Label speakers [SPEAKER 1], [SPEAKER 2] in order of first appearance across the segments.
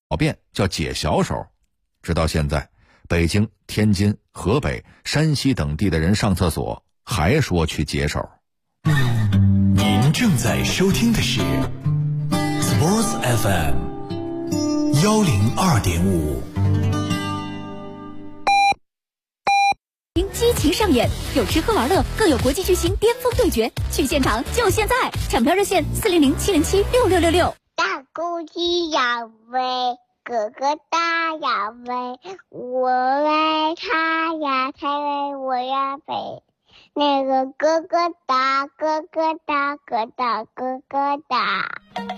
[SPEAKER 1] 便叫解小手。直到现在，北京、天津、河北、山西等地的人上厕所还说去解手。
[SPEAKER 2] 您正在收听的是 Sports FM 102.5。
[SPEAKER 3] 激情上演，有吃喝玩乐，更有国际巨星巅峰对决。去现场就现在！抢票热线400-707-6666。
[SPEAKER 4] 大公鸡要飞，哥哥大要飞，我为他呀，才为我呀飞。那个哥哥大，哥哥大，哥大哥哥大。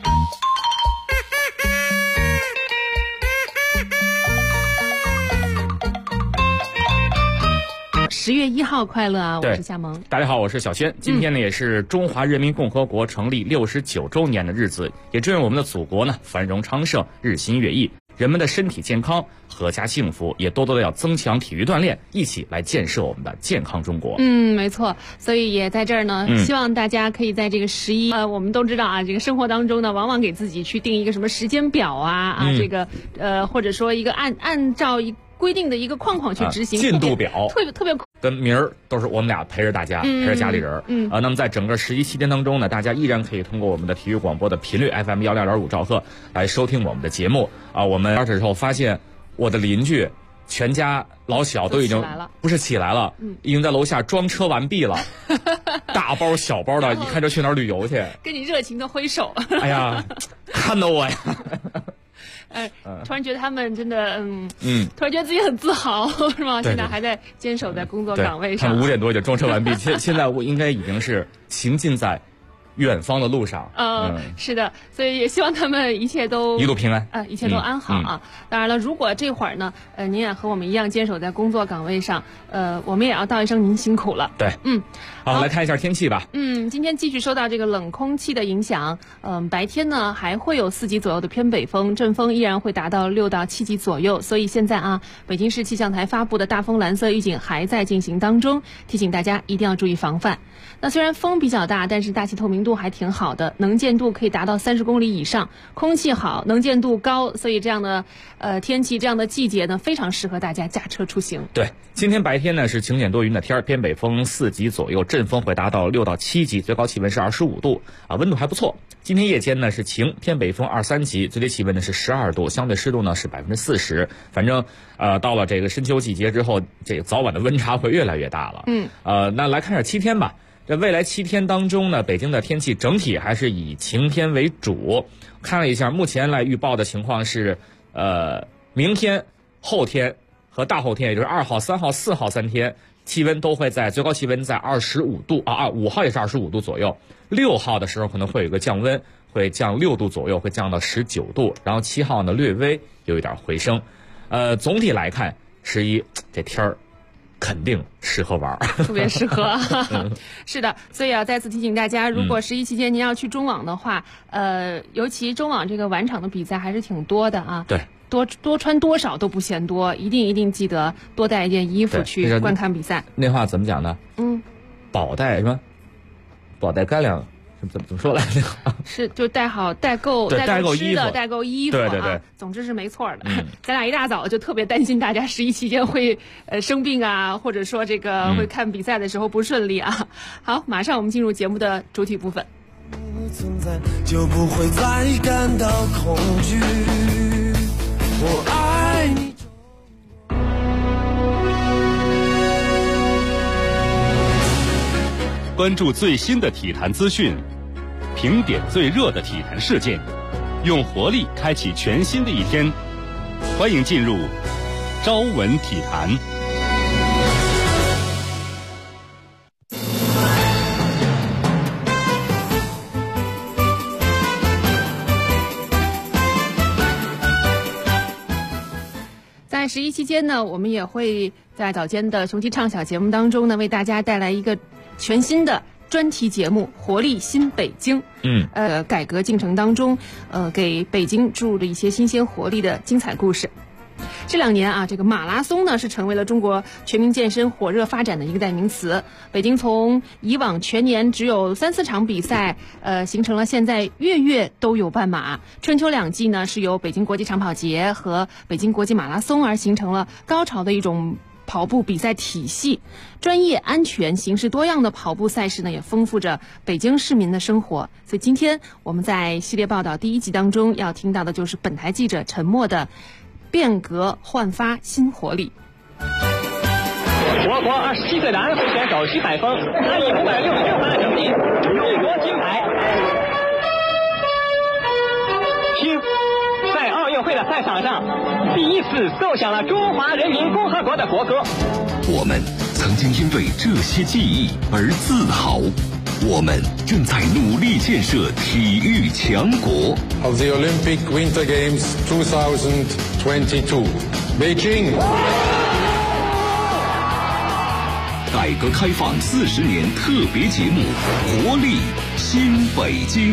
[SPEAKER 5] 10月1号快乐啊！我是夏萌。
[SPEAKER 6] 大家好，我是小轩。今天呢，也是中华人民共和国成立69周年的日子，也祝愿我们的祖国呢繁荣昌盛，日新月异，人们的身体健康，阖家幸福，也多多的要增强体育锻炼，一起来建设我们的健康中国。
[SPEAKER 5] 没错。所以也在这儿呢，希望大家可以在这个11，我们都知道啊，这个生活当中呢，往往给自己去定一个什么时间表啊，这个或者说一个按照规定的一个框框去执行
[SPEAKER 6] 进度表，
[SPEAKER 5] 特别
[SPEAKER 6] 跟明儿都是我们俩陪着大家，陪着家里人。那么在整个11期间当中呢，大家依然可以通过我们的体育广播的频率 FM 102.5兆赫来收听我们的节目啊。我们这时候发现我的邻居全家老小都已经不是起来了，已经在楼下装车完毕了，大包小包的，一看就去哪儿旅游去，
[SPEAKER 5] 跟你热情的挥手。
[SPEAKER 6] 哎呀，看到我呀。
[SPEAKER 5] 突然觉得他们真的，突然觉得自己很自豪，是吗？现在还在坚守在工作岗位上。
[SPEAKER 6] 他们5点多就装车完毕，现在我应该已经是行进在远方的路上。
[SPEAKER 5] 是的，所以也希望他们一切都
[SPEAKER 6] 一路平安，
[SPEAKER 5] 一切都安好啊。当然了，如果这会儿呢，您也和我们一样坚守在工作岗位上，我们也要道一声您辛苦了。
[SPEAKER 6] 对，好，来看一下天气吧。
[SPEAKER 5] 今天继续受到这个冷空气的影响，白天呢还会有4级左右的偏北风，阵风依然会达到6到7级左右。所以现在啊，北京市气象台发布的大风蓝色预警还在进行当中，提醒大家一定要注意防范。那虽然风比较大，但是大气透明度还挺好的，能见度可以达到30公里以上，空气好，能见度高，所以这样的天气，这样的季节呢，非常适合大家驾车出行。
[SPEAKER 6] 对，今天白天呢是晴间多云的天，偏北风4级左右，阵风会达到6到7级，最高气温是25度啊，温度还不错。今天夜间呢是晴，偏北风2、3级，最低气温呢是12度，相对湿度呢是40%。反正到了这个深秋季节之后，这个早晚的温差会越来越大了。那来看一下7天吧。这未来7天当中呢，北京的天气整体还是以晴天为主。看了一下，目前来预报的情况是，明天、后天和大后天，也就是2号、3号、4号3天，气温都会在最高气温在25度5号也是25度左右。6号的时候可能会有一个降温，会降6度左右，会降到19度。然后7号呢略微有一点回升。总体来看，11这天儿肯定适合玩，
[SPEAKER 5] 特别适合。是的，所以再次提醒大家，如果11期间您要去中网的话，尤其中网这个晚场的比赛还是挺多的啊。
[SPEAKER 6] 对，
[SPEAKER 5] 多穿多少都不嫌多，一定记得多带一件衣服去观看比赛。
[SPEAKER 6] 那话怎么讲呢？保带什么？保带干粮。怎么说来着？
[SPEAKER 5] 是就带够衣服，带够衣服。
[SPEAKER 6] 对，
[SPEAKER 5] 总之是没错的。咱俩一大早就特别担心大家11期间会生病啊，或者说这个会看比赛的时候不顺利啊。好，马上我们进入节目的主体部分。
[SPEAKER 2] 存在就不会再感到恐惧，我爱你。
[SPEAKER 7] 关注最新的体坛资讯，评点最热的体坛事件，用活力开启全新的一天。欢迎进入朝闻体坛。
[SPEAKER 5] 在11期间呢，我们也会在早间的雄鸡畅晓节目当中呢，为大家带来一个全新的专题节目《活力新北京》。改革进程当中，给北京注入了一些新鲜活力的精彩故事。 这2年啊，这个马拉松呢是成为了中国全民健身火热发展的一个代名词。北京从以往全年只有3-4场比赛，形成了现在月月都有半马。春秋2季呢是由北京国际长跑节和北京国际马拉松而形成了高潮的一种跑步比赛体系。专业、安全、形式多样的跑步赛事呢，也丰富着北京市民的生活。所以今天我们在系列报道第1集当中要听到的就是本台记者陈默的变革焕发新活力。
[SPEAKER 8] 我国27岁的安徽选手徐海峰，他以566分的成绩勇夺金牌。徐在奥运会的赛场上第一次奏响了中华人民共和国的国歌。
[SPEAKER 9] 我们曾经因为这些记忆而自豪，我们正在努力建设体育强国。
[SPEAKER 10] Of the Olympic Winter Games 2022, Beijing。
[SPEAKER 9] 改革开放40年特别节目《活力新北京》。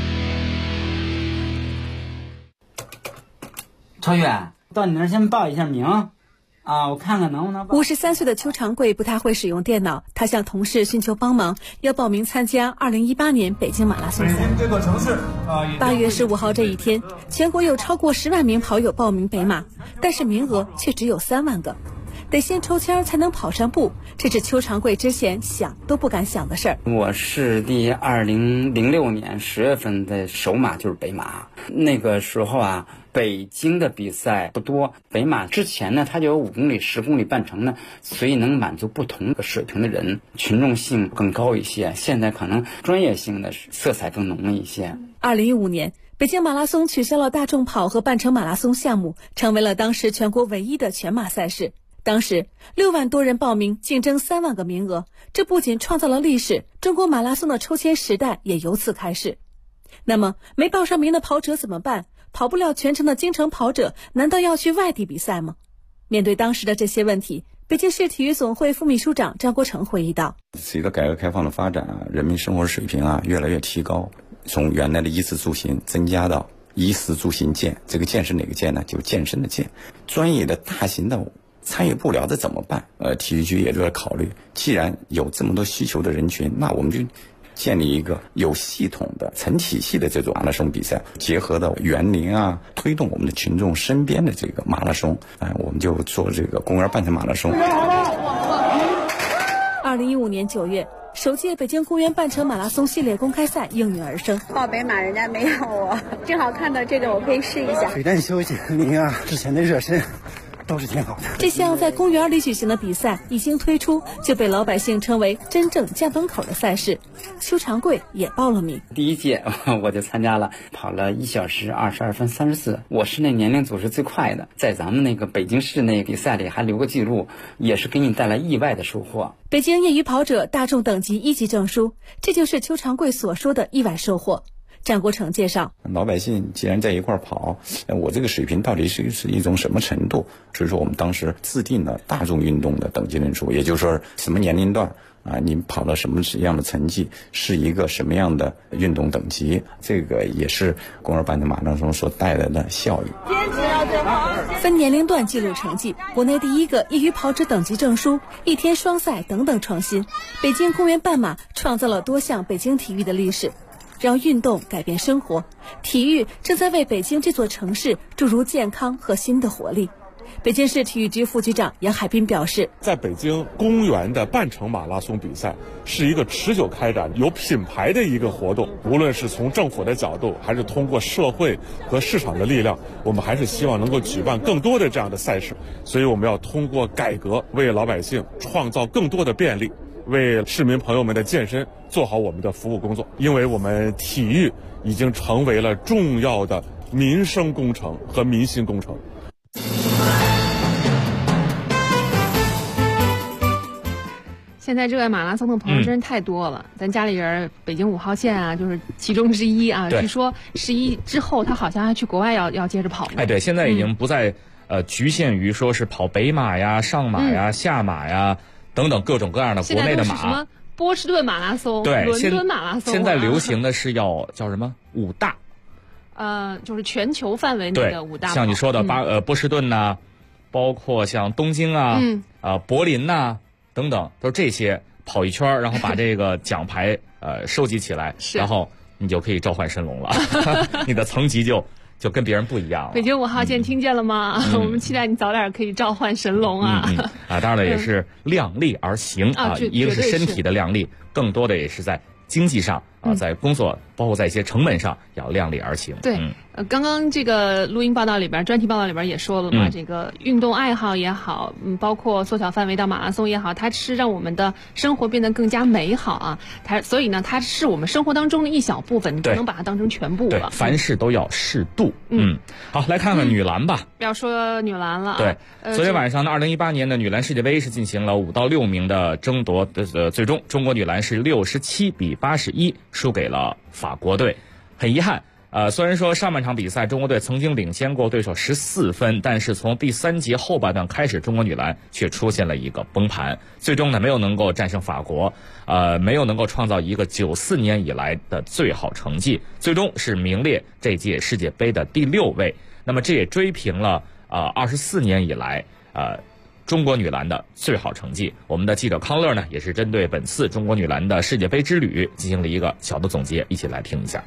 [SPEAKER 11] 超越，到你那儿先报一下名啊，我看看能不能报。
[SPEAKER 12] 53岁的邱长贵不太会使用电脑，他向同事寻求帮忙，要报名参加2018年北京马拉松赛。
[SPEAKER 13] 北京这座城市
[SPEAKER 12] 8月15号这一天，全国有超过10万名跑友报名北马，但是名额却只有3万个。得先抽签才能跑上步，这是邱长贵之前想都不敢想的事儿。
[SPEAKER 11] 我是2006年10月份的首马就是北马，那个时候啊，北京的比赛不多，北马之前呢，它就有5公里、10公里半程呢，所以能满足不同的水平的人，群众性更高一些。现在可能专业性的色彩更浓一些。
[SPEAKER 12] 2015年。北京马拉松取消了大众跑和半程马拉松项目，成为了当时全国唯一的全马赛事。当时6万多人报名，竞争3万个名额，这不仅创造了历史，中国马拉松的抽签时代也由此开始。那么没报上名的跑者怎么办？跑不了全程的京城跑者难道要去外地比赛吗？面对当时的这些问题，北京市体育总会副秘书长张国成回忆道：
[SPEAKER 14] 随着改革开放的发展啊，人民生活水平啊越来越提高，从原来的衣食住行增加到衣食住行健，这个健是哪个健呢？就健身的健。专业的大型的参与不了的怎么办？体育局也在考虑，既然有这么多需求的人群，那我们就建立一个有系统的、成体系的这种马拉松比赛，结合到园林啊，推动我们的群众身边的这个马拉松。我们就做这个公园半程马拉松。
[SPEAKER 12] 2015年9月，首届北京公园半程马拉松系列公开赛应运而生。
[SPEAKER 15] 报北马人家没要我，正好看到这个，我可以试一下。
[SPEAKER 16] 水战休息，你啊，之前的热身都是挺好的。
[SPEAKER 12] 这项在公园里举行的比赛一经推出，就被老百姓称为真正家门口的赛事。邱长贵也报了名。
[SPEAKER 11] 第1届我就参加了，跑了1小时22分34，我是那年龄组是最快的，在咱们那个北京市那个比赛里还留个记录，也是给你带来意外的收获。
[SPEAKER 12] 北京业余跑者大众等级1级证书，这就是邱长贵所说的意外收获。张国成介绍，
[SPEAKER 14] 老百姓既然在一块跑，我这个水平到底是一种什么程度？所以说我们当时制定了大众运动的等级证书，也就是说什么年龄段啊，你跑了什么样的成绩，是一个什么样的运动等级，这个也是公园半程马拉松所带来的效益。
[SPEAKER 15] 坚持到最后，
[SPEAKER 12] 分年龄段记录成绩，国内第一个业余跑者等级证书，1天双赛等等创新。北京公园半马创造了多项北京体育的历史。让运动改变生活，体育正在为北京这座城市注入健康和新的活力。北京市体育局副局长杨海滨表示，
[SPEAKER 17] 在北京公园的半程马拉松比赛是一个持久开展、有品牌的一个活动，无论是从政府的角度，还是通过社会和市场的力量，我们还是希望能够举办更多的这样的赛事。所以我们要通过改革，为老百姓创造更多的便利，为市民朋友们的健身做好我们的服务工作。因为我们体育已经成为了重要的民生工程和民心工程。
[SPEAKER 5] 现在热爱马拉松的朋友真是太多了，咱家里人北京5号线啊，就是其中之一啊。据说11之后，他好像还去国外要接着跑呢。
[SPEAKER 6] 对，现在已经不再局限于说是跑北马呀、上马呀、下马呀等等各种各样的国内的马。
[SPEAKER 5] 现在都是什么波士顿马拉松、
[SPEAKER 6] 对，
[SPEAKER 5] 伦敦马拉松、
[SPEAKER 6] 现在流行的是叫什么5大？
[SPEAKER 5] 就是全球范围内的5大。
[SPEAKER 6] 像你说的波士顿呐、 包括像东京柏林等等，都是这些跑一圈，然后把这个奖牌收集起来，然后你就可以召唤神龙了，你的层级就跟别人不一样了。
[SPEAKER 5] 北京5号线听见了吗？我们期待你早点可以召唤神龙啊！
[SPEAKER 6] 当然了，也是量力而行一个是身体的量力，更多的也是在经济上在工作，包括在一些成本上要量力而行。
[SPEAKER 5] 对，刚刚这个录音报道里边、专题报道里边也说了嘛，这个运动爱好也好，包括缩小范围到马拉松也好，它是让我们的生活变得更加美好啊。所以呢，它是我们生活当中的一小部分，你不能把它当成全部了。
[SPEAKER 6] 对，凡事都要适度。好，来看看女篮吧。
[SPEAKER 5] 要说女篮了。
[SPEAKER 6] 对，昨天晚上的2018年的女篮世界杯是进行了5到6名的争夺最终中国女篮是67比81输给了法国队，很遗憾。虽然说上半场比赛中国队曾经领先过对手14分，但是从第3节后半段开始，中国女篮却出现了一个崩盘，最终呢没有能够战胜法国，没有能够创造一个94年以来的最好成绩，最终是名列这届世界杯的第6位。那么这也追平了24年以来中国女篮的最好成绩。我们的记者康乐呢，也是针对本次中国女篮的世界杯之旅进行了一个小的总结，一起来听一下。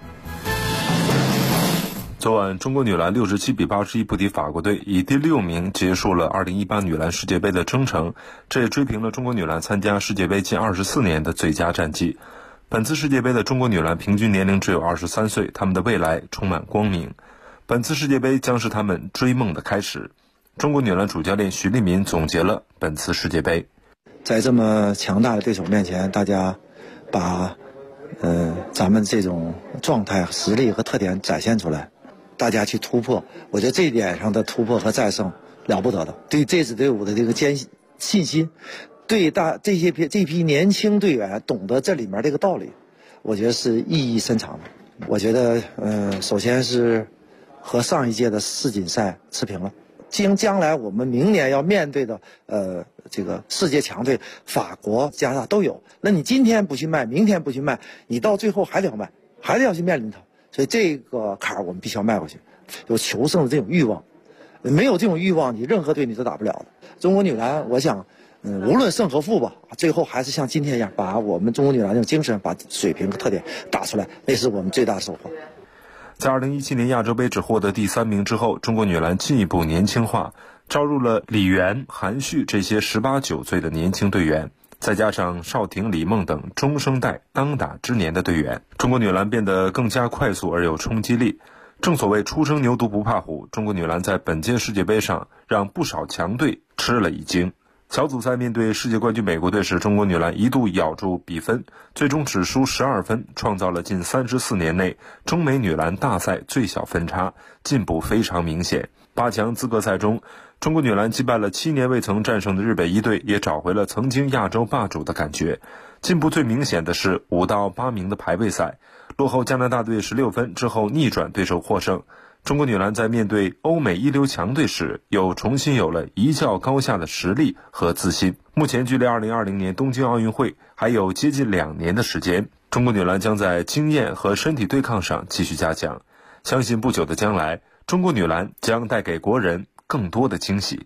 [SPEAKER 13] 昨晚，中国女篮67比81不敌法国队，以第6名结束了2018女篮世界杯的征程，这也追平了中国女篮参加世界杯近24年的最佳战绩。本次世界杯的中国女篮平均年龄只有23岁，她们的未来充满光明。本次世界杯将是她们追梦的开始。中国女篮主教练徐立民总结了本次世界杯。
[SPEAKER 18] 在这么强大的对手面前，大家把咱们这种状态、实力和特点展现出来，大家去突破，我觉得这一点上的突破和再胜了不得的，对这支队伍的这个信心，对这批年轻队员懂得这里面这个道理，我觉得是意义深长的。我觉得首先是和上一届的世锦赛持平了。将来我们明年要面对的这个世界强队法国、加拿大都有，那你今天不去卖，明天不去卖，你到最后还得要卖，还得要去面临它。所以这个坎儿我们必须要迈过去，有求胜的这种欲望，没有这种欲望，你任何队你都打不了的。中国女篮，我想，无论胜和负吧，最后还是像今天一样，把我们中国女篮这种精神、把水平和特点打出来，那是我们最大的收获。
[SPEAKER 13] 在2017年亚洲杯只获得第3名之后，中国女篮进一步年轻化，招入了李媛、韩旭这些18、19岁的年轻队员，再加上邵婷、李梦等中生代当打之年的队员，中国女篮变得更加快速而有冲击力。正所谓初生牛犊不怕虎，中国女篮在本届世界杯上让不少强队吃了一惊。小组赛面对世界冠军美国队时，中国女篮一度咬住比分，最终只输12分，创造了近34年内中美女篮大赛最小分差，进步非常明显。8强资格赛中，中国女篮击败了7年未曾战胜的日本一队，也找回了曾经亚洲霸主的感觉。进步最明显的是5到8名的排位赛，落后加拿大队16分之后逆转对手获胜。中国女篮在面对欧美一流强队时，又重新有了一较高下的实力和自信。目前距离2020年东京奥运会还有接近2年的时间，中国女篮将在经验和身体对抗上继续加强。相信不久的将来，中国女篮将带给国人更多的惊喜。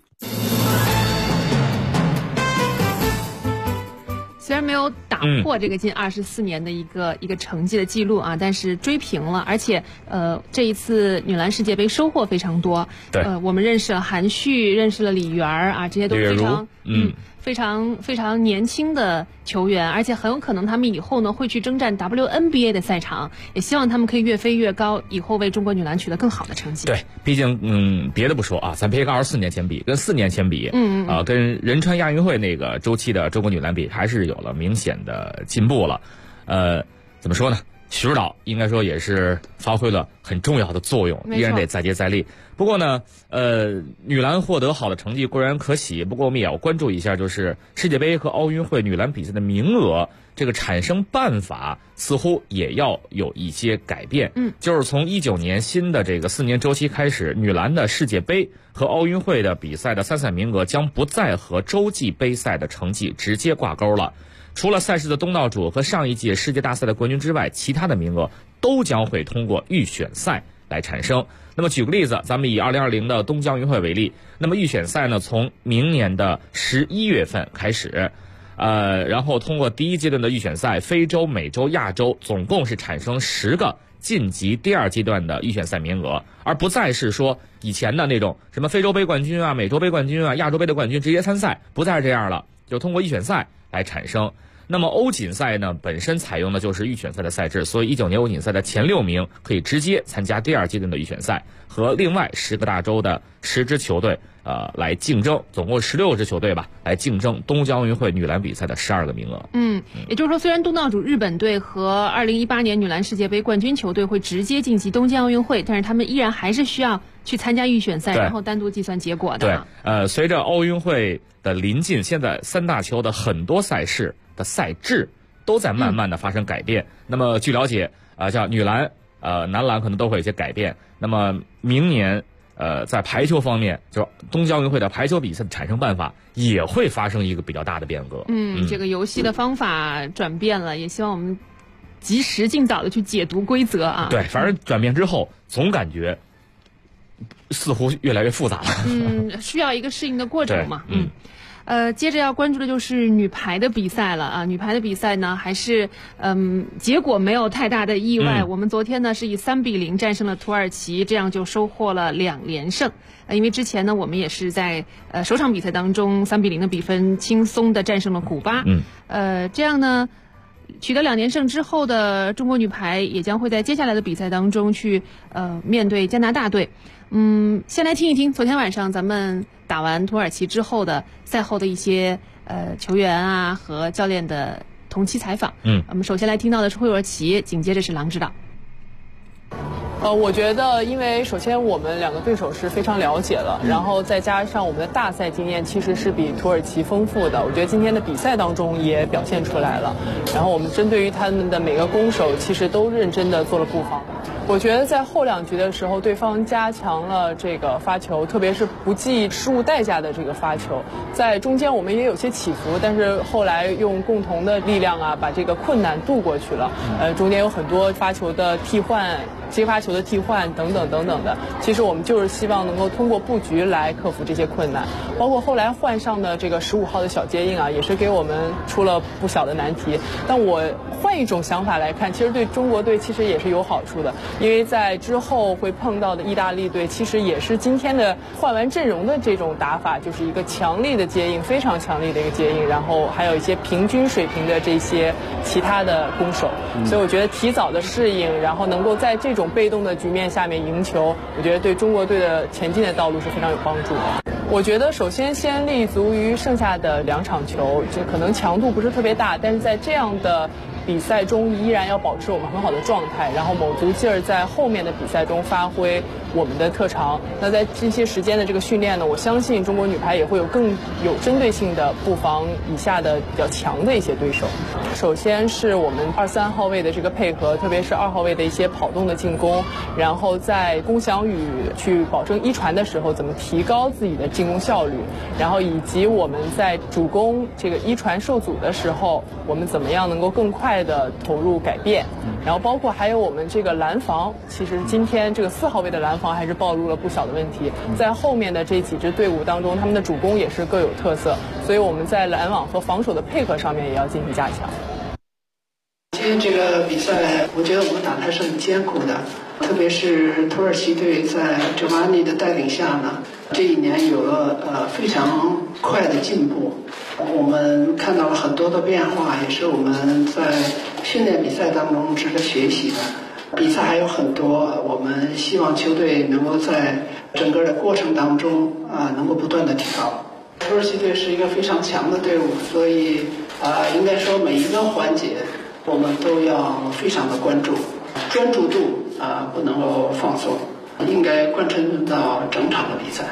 [SPEAKER 5] 虽然没有打破这个近24年的一个成绩的记录啊，但是追平了，而且这一次女篮世界杯收获非常多。
[SPEAKER 6] 对，
[SPEAKER 5] 我们认识了韩旭，认识了李媛啊，这些都非常非常年轻的球员，而且很有可能他们以后呢会去征战 WNBA 的赛场，也希望他们可以越飞越高，以后为中国女篮取得更好的成绩。
[SPEAKER 6] 对，毕竟别的不说啊，咱别跟24年前比，跟4年前比，跟仁川亚运会那个周期的中国女篮比，还是有了明显的进步了。怎么说呢？徐指导应该说也是发挥了很重要的作用，依然得再接再厉。不过呢，女篮获得好的成绩固然可喜，不过我们也要关注一下，就是世界杯和奥运会女篮比赛的名额，这个产生办法似乎也要有一些改变。就是从19年新的这个4年周期开始，女篮的世界杯和奥运会的比赛的参赛名额将不再和洲际杯赛的成绩直接挂钩了。除了赛事的东道主和上一届世界大赛的冠军之外，其他的名额都将会通过预选赛来产生。 那么举个例子，咱们以2020的东京奥运会为例，那么预选赛呢，从明年的11月份开始，然后通过第一阶段的预选赛，非洲、美洲、亚洲总共是产生10个晋级第2阶段的预选赛名额，而不再是说以前的那种什么非洲杯冠军啊、美洲杯冠军啊、亚洲杯的冠军直接参赛，不再是这样了，就通过预选赛来产生。那么欧锦赛呢，本身采用的就是预选赛的赛制，所以19年欧锦赛的前6名可以直接参加第2阶段的预选赛，和另外10个大洲的10支球队来竞争，总共16支球队吧，来竞争东京奥运会女篮比赛的12个名额。
[SPEAKER 5] 也就是说，虽然东道主日本队和2018年女篮世界杯冠军球队会直接晋级东京奥运会，但是他们依然还是需要去参加预选赛，然后单独计算结果的。
[SPEAKER 6] 对，随着奥运会的临近，现在3大球的很多赛事的赛制都在慢慢的发生改变。那么据了解，像女篮、男篮可能都会有一些改变。那么明年，在排球方面，就东京奥运会的排球比赛的产生办法也会发生一个比较大的变革。
[SPEAKER 5] 这个游戏的方法转变了，也希望我们及时尽早的去解读规则啊。
[SPEAKER 6] 对，反正转变之后，总感觉似乎越来越复杂了。
[SPEAKER 5] 需要一个适应的过程嘛。接着要关注的就是女排的比赛了啊！女排的比赛呢，还是结果没有太大的意外。我们昨天呢是以3-0战胜了土耳其，这样就收获了2连胜。因为之前呢，我们也是在首场比赛当中3-0的比分轻松的战胜了古巴。这样呢，取得2连胜之后的中国女排也将会在接下来的比赛当中去面对加拿大队。先来听一听昨天晚上咱们打完土耳其之后的赛后的一些球员啊和教练的同期采访。我们首先来听到的是惠尔奇，紧接着是郎指导。
[SPEAKER 19] 我觉得，因为首先我们2个对手是非常了解了，然后再加上我们的大赛经验其实是比土耳其丰富的，我觉得今天的比赛当中也表现出来了。然后我们针对于他们的每个攻守，其实都认真的做了布防。我觉得在后2局的时候，对方加强了这个发球，特别是不计失误代价的这个发球。在中间我们也有些起伏，但是后来用共同的力量啊，把这个困难渡过去了。中间有很多发球的替换、接发球的替换等等等等的。其实我们就是希望能够通过布局来克服这些困难。包括后来换上的这个15号的小接应啊，也是给我们出了不小的难题。但我换一种想法来看，其实对中国队其实也是有好处的。因为在之后会碰到的意大利队，其实也是今天的换完阵容的这种打法，就是一个强力的接应，非常强力的一个接应，然后还有一些平均水平的这些其他的攻守。所以我觉得提早的适应，然后能够在这种被动的局面下面赢球，我觉得对中国队的前进的道路是非常有帮助的。我觉得首先先立足于剩下的2场球，这可能强度不是特别大，但是在这样的比赛中依然要保持我们很好的状态，然后卯足劲儿在后面的比赛中发挥我们的特长。那在这些时间的这个训练呢，我相信中国女排也会有更有针对性的布防以下的比较强的一些对手。首先是我们2、3号位的这个配合，特别是2号位的一些跑动的进攻，然后在龚翔宇去保证一传的时候怎么提高自己的进攻效率，然后以及我们在主攻这个一传受阻的时候，我们怎么样能够更快的投入改变。然后包括还有我们这个拦防，其实今天这个4号位的拦防还是暴露了不小的问题。在后面的这几支队伍当中，他们的主攻也是各有特色，所以我们在拦网和防守的配合上面也要进行加强。
[SPEAKER 20] 今天这个比赛，我觉得我们打得还是很艰苦的，特别是土耳其队在哲马尼的带领下呢，这一年有了非常快的进步。我们看到了很多的变化，也是我们在训练比赛当中值得学习的。比赛还有很多，我们希望球队能够在整个的过程当中能够不断的提高。土耳其队是一个非常强的队伍，所以应该说每一个环节我们都要非常的关注，专注度不能够放松，应该贯穿到整场的比赛。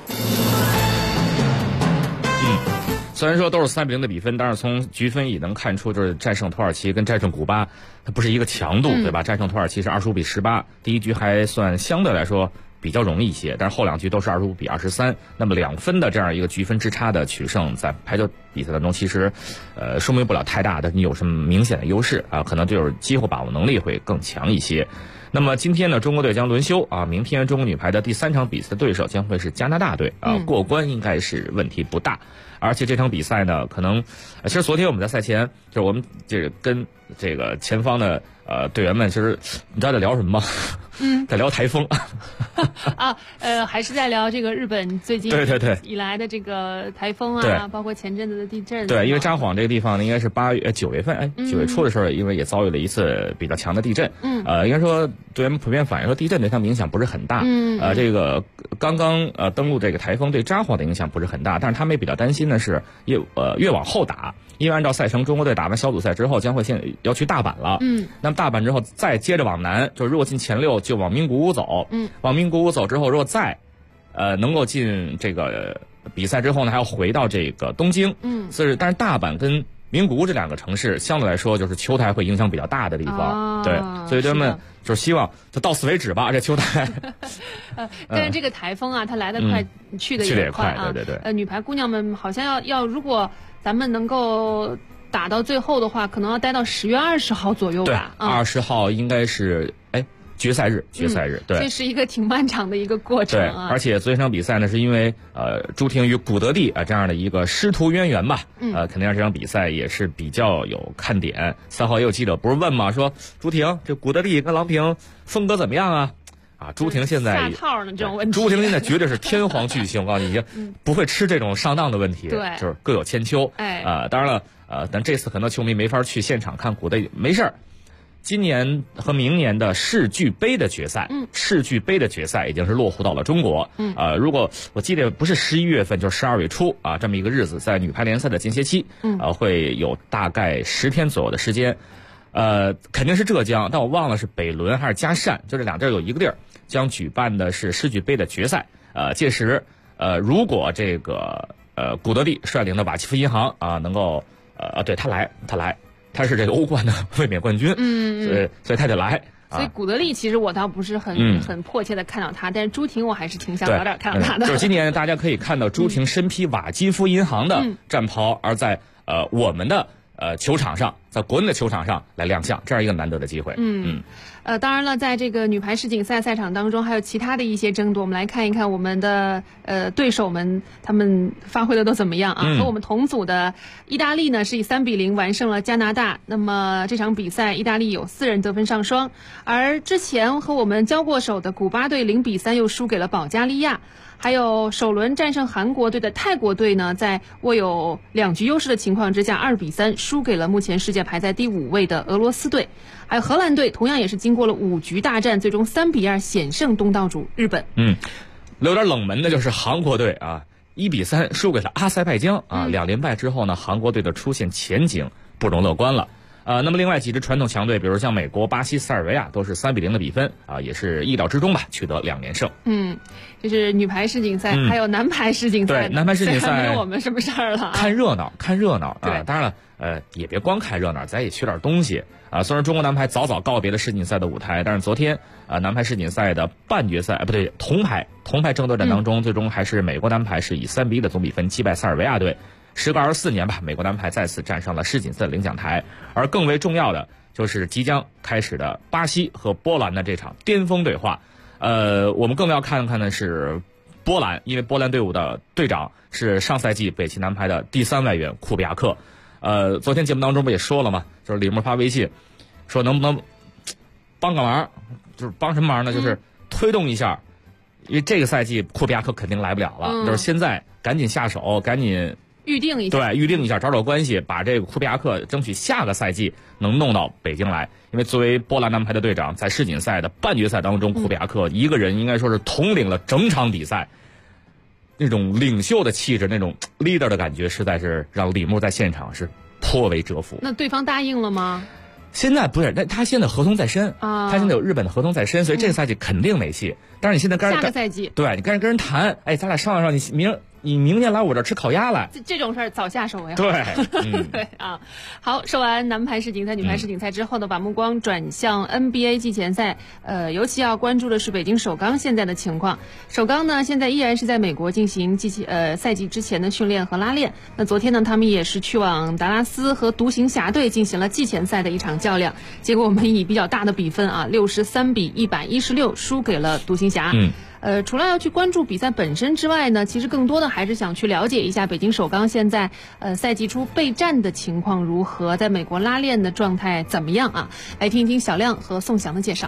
[SPEAKER 6] 虽然说都是3-0的比分，但是从局分也能看出，就是战胜土耳其跟战胜古巴，它不是一个强度，对吧？战胜土耳其是25-18，第一局还算相对来说比较容易一些，但是后2局都是25-23，那么2分的这样一个局分之差的取胜，在排球比赛当中，其实说明不了太大的你有什么明显的优势啊，可能就是机会把握能力会更强一些。 那么今天呢，中国队将轮休啊，明天中国女排的第3场比赛的对手将会是加拿大队啊，过关应该是问题不大。而且这场比赛呢，可能其实昨天我们在赛前就是我们这个跟这个前方的队员们，其实你知道在聊什么吗？在聊台风
[SPEAKER 5] 啊，还是在聊这个日本最近
[SPEAKER 6] 对
[SPEAKER 5] 以来的这个台风啊，包括前阵子的地震。
[SPEAKER 6] 对，因为札幌这个地方呢，应该是9月份，9月初的时候，因为也遭遇了一次比较强的地震。应该说队员们普遍反映说地震对他们影响不是很大。这个刚刚登陆这个台风对札幌的影响不是很大，但是他们也比较担心的是越往后打，因为按照赛程，中国队打完小组赛之后将会要去大阪了。那么大阪之后再接着往南，就如果进前6就往名古屋走。往名古屋走之后，如果再能够进这个比赛之后呢，还要回到这个东京。但是大阪跟名古屋这2个城市相对来说就是球台会影响比较大的地方。对，所以他们就是希望就到此为止吧，这球台。
[SPEAKER 5] 但是这个台风啊，它来得快，去得也快啊。
[SPEAKER 6] 对。
[SPEAKER 5] 女排姑娘们好像要如果咱们能够打到最后的话，可能要待到10月20号左右吧。
[SPEAKER 6] 对，20号应该是决赛日，对，
[SPEAKER 5] 这是一个挺漫长的一个过程啊。
[SPEAKER 6] 对，而且昨天这场比赛呢，是因为朱婷与古德蒂这样的一个师徒渊源吧，肯定让这场比赛也是比较有看点。3号也有记者不是问吗？说朱婷这古德蒂跟郎平风格怎么样啊？朱婷现在
[SPEAKER 5] 下套呢这种问题，
[SPEAKER 6] 朱婷现在绝对是天皇巨星，我告诉你，已经不会吃这种上当的问题，
[SPEAKER 5] 对，
[SPEAKER 6] 就是各有千秋。当然了，但这次很多球迷没法去现场看古德蒂，没事儿。今年和明年的世俱杯的决赛，世俱杯的决赛已经是落户到了中国。如果我记得不是11月份，就是12月初啊，这么一个日子，在女排联赛的间歇期，会有大概10天左右的时间。肯定是浙江，但我忘了是北仑还是嘉善，就这2地儿有一个地儿将举办的是世俱杯的决赛。届时如果这个古德蒂率领的瓦基弗银行啊能够对他来。他是这个欧冠的卫冕冠军，所以他得来。
[SPEAKER 5] 所以古德利其实我倒不是很迫切的看到他，但是朱婷我还是挺想早点看到他的。
[SPEAKER 6] 就是今年大家可以看到朱婷身披瓦基弗银行的战袍，而在我们的球场上，在国内的球场上来亮相，这样一个难得的机会。
[SPEAKER 5] 当然了，在这个女排世锦赛赛场当中，还有其他的一些争夺，我们来看一看我们的对手们他们发挥的都怎么样啊？和我们同组的意大利呢，是以3-0完胜了加拿大。那么这场比赛，意大利有4人得分上双，而之前和我们交过手的古巴队0-3又输给了保加利亚。还有首轮战胜韩国队的泰国队呢，在握有2局优势的情况之下，2-3输给了目前世界排在第5位的俄罗斯队。还有荷兰队同样也是经过了5局大战，最终3-2险胜东道主日本。
[SPEAKER 6] 有点冷门的就是韩国队啊，1-3输给了阿塞拜疆啊，2连败之后呢，韩国队的出线前景不容乐观了。那么另外几支传统强队，比如像美国、巴西、塞尔维亚，都是3-0的比分啊，也是意料之中吧，取得2连胜。
[SPEAKER 5] 这是女排世锦赛，还有男排世锦赛。
[SPEAKER 6] 对，男排世锦赛
[SPEAKER 5] 没有我们什么事儿了。
[SPEAKER 6] 看热闹啊！当然了，也别光看热闹，咱也学点东西啊。虽然中国男排早早告别了世锦赛的舞台，但是昨天男排世锦赛的半决赛，铜牌争夺战当中，最终还是美国男排是以3-1的总比分击败塞尔维亚队。时隔24年吧，美国男排再次站上了世锦赛领奖台。而更为重要的就是即将开始的巴西和波兰的这场巅峰对话。我们更要看看的是波兰，因为波兰队伍的队长是上赛季北汽男排的第3外援库比亚克。昨天节目当中不也说了吗？就是李默发微信说能不能帮个忙，就是帮什么忙呢？就是推动一下，因为这个赛季库比亚克肯定来不了了，就是现在赶紧下手，赶紧
[SPEAKER 5] 预定一下，
[SPEAKER 6] 对，预定一下，找关系，把这个库比亚克争取下个赛季能弄到北京来。因为作为波兰男排的队长，在世锦赛的半决赛当中，库比亚克一个人应该说是统领了整场比赛，那种领袖的气质，那种 leader 的感觉，实在是让李默在现场是颇为折服。
[SPEAKER 5] 那对方答应了吗？
[SPEAKER 6] 现在不是，他现在合同在身啊，他现在有日本的合同在身，所以这个赛季肯定没戏。但是你现在跟
[SPEAKER 5] 下个赛季，
[SPEAKER 6] 对，你跟人谈，咱俩商量，你你明天来我这儿吃烤鸭来。
[SPEAKER 5] 这种事儿早下手为好。
[SPEAKER 6] 对，
[SPEAKER 5] 对啊。好，说完男排世锦赛、女排世锦赛之后呢，把目光转向 NBA 季前赛。尤其要关注的是北京首钢现在的情况。首钢呢，现在依然是在美国进行赛季之前的训练和拉练。那昨天呢，他们也是去往达拉斯和独行侠队进行了季前赛的一场较量。结果我们以比较大的比分啊，63-116输给了独行侠。除了要去关注比赛本身之外呢，其实更多的还是想去了解一下北京首钢现在赛季初备战的情况如何，在美国拉练的状态怎么样啊？来听一听小亮和宋翔的介绍。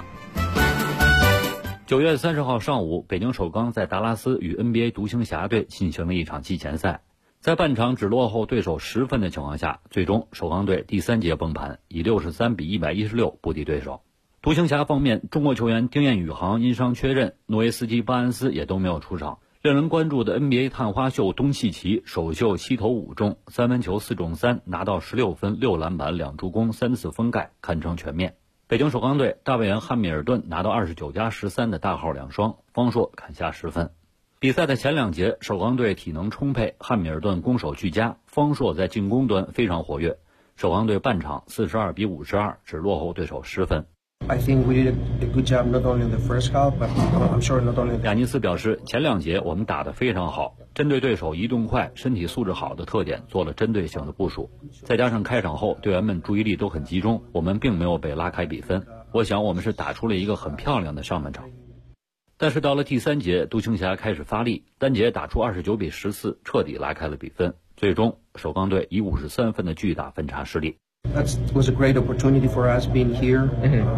[SPEAKER 21] 9月30号上午，北京首钢在达拉斯与 NBA 独行侠队进行了一场季前赛。在半场只落后对手10分的情况下，最终首钢队第3节崩盘，以63-116不敌对手。独行侠方面，中国球员丁彦雨航因伤缺阵，诺维斯基、巴恩斯也都没有出场。令人关注的 NBA 探花秀东契奇首秀7投5中，3分球4中3，拿到16分6篮板2助攻3次封盖，堪称全面。北京首钢队大卫·汉密尔顿拿到29+13的大号2双，方硕砍下10分。比赛的前2节，首钢队体能充沛，汉密尔顿攻守俱佳，方硕在进攻端非常活跃。首钢队半场42-52，只落后对手10分。
[SPEAKER 22] I think we did a good job not only in the first half, but I'm sure not only.
[SPEAKER 21] 亚尼斯表示，前2节我们打得非常好，针对对手移动快、身体素质好的特点做了针对性的部署，再加上开场后队员们注意力都很集中，我们并没有被拉开比分。我想我们是打出了一个很漂亮的上半场。但是到了第3节，独行侠开始发力，单节打出29-14，彻底拉开了比分。最终，首钢队以53分的巨大分差失利。
[SPEAKER 22] That was a great opportunity for us being here.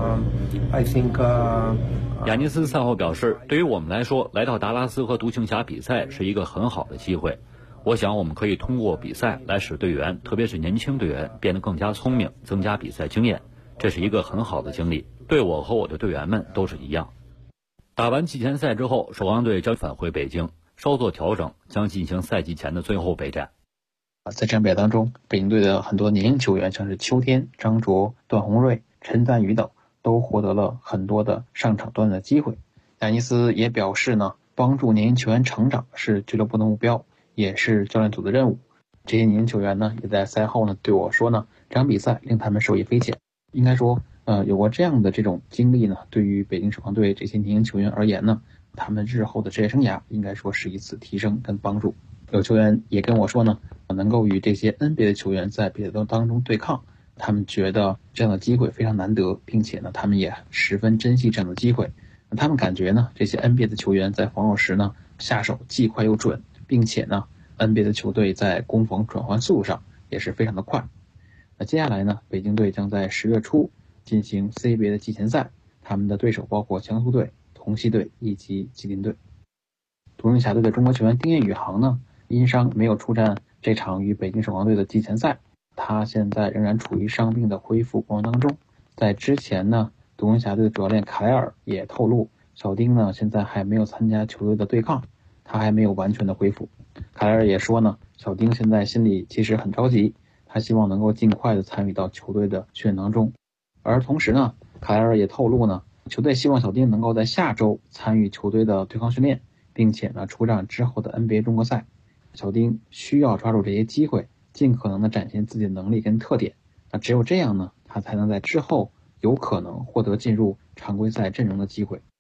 [SPEAKER 22] I think.
[SPEAKER 21] 亚尼斯赛后表示，对于我们来说，来到达拉斯和独行侠比赛是一个很好的机会。我想我们可以通过比赛来使队员，特别是年轻队员变得更加聪明，增加比赛经验。这是一个很好的经历，对我和我的队员们都是一样。打完季前赛之后，首钢队将返回北京，稍作调整，将进行赛季前的最后备战。
[SPEAKER 23] 在这场比赛当中，北京队的很多年轻球员，像是邱天、张卓、段宏瑞、陈赞宇等，都获得了很多的上场锻炼的机会。亚尼斯也表示呢，帮助年轻球员成长是俱乐部的目标，也是教练组的任务。这些年轻球员呢，也在赛后呢对我说呢，这场比赛令他们受益匪浅。应该说，有过这样的这种经历呢，对于北京首钢队这些年轻球员而言呢，他们日后的职业生涯应该说是一次提升跟帮助。有球员也跟我说呢，能够与这些 NBA 的球员在比赛当中对抗，他们觉得这样的机会非常难得，并且呢，他们也十分珍惜这样的机会。他们感觉呢，这些 NBA 的球员在防守时呢，下手既快又准，并且呢 ，NBA 的球队在攻防转换速度上也是非常的快。那接下来呢，北京队将在10月初进行 CBA 的季前赛，他们的对手包括江苏队、同曦队以及吉林队。独行侠队的中国球员丁彦雨航呢，因伤没有出战这场与北京首钢队的季前赛，他现在仍然处于伤病的恢复过程当中。在之前呢，独行侠队的主教练卡莱尔也透露，小丁呢现在还没有参加球队的对抗，他还没有完全的恢复。卡莱尔也说呢，小丁现在心里其实很着急，他希望能够尽快的参与到球队的训练当中。而同时呢，卡莱尔也透露呢，球队希望小丁能够在下周参与球队的对抗训练，并且呢出战之后的 NBA 中国赛。小丁需要抓住这些机会，尽可能的展现自己的能力跟特点。那只有这样呢，他才能在之后有可能获得进入常规赛阵容的机会。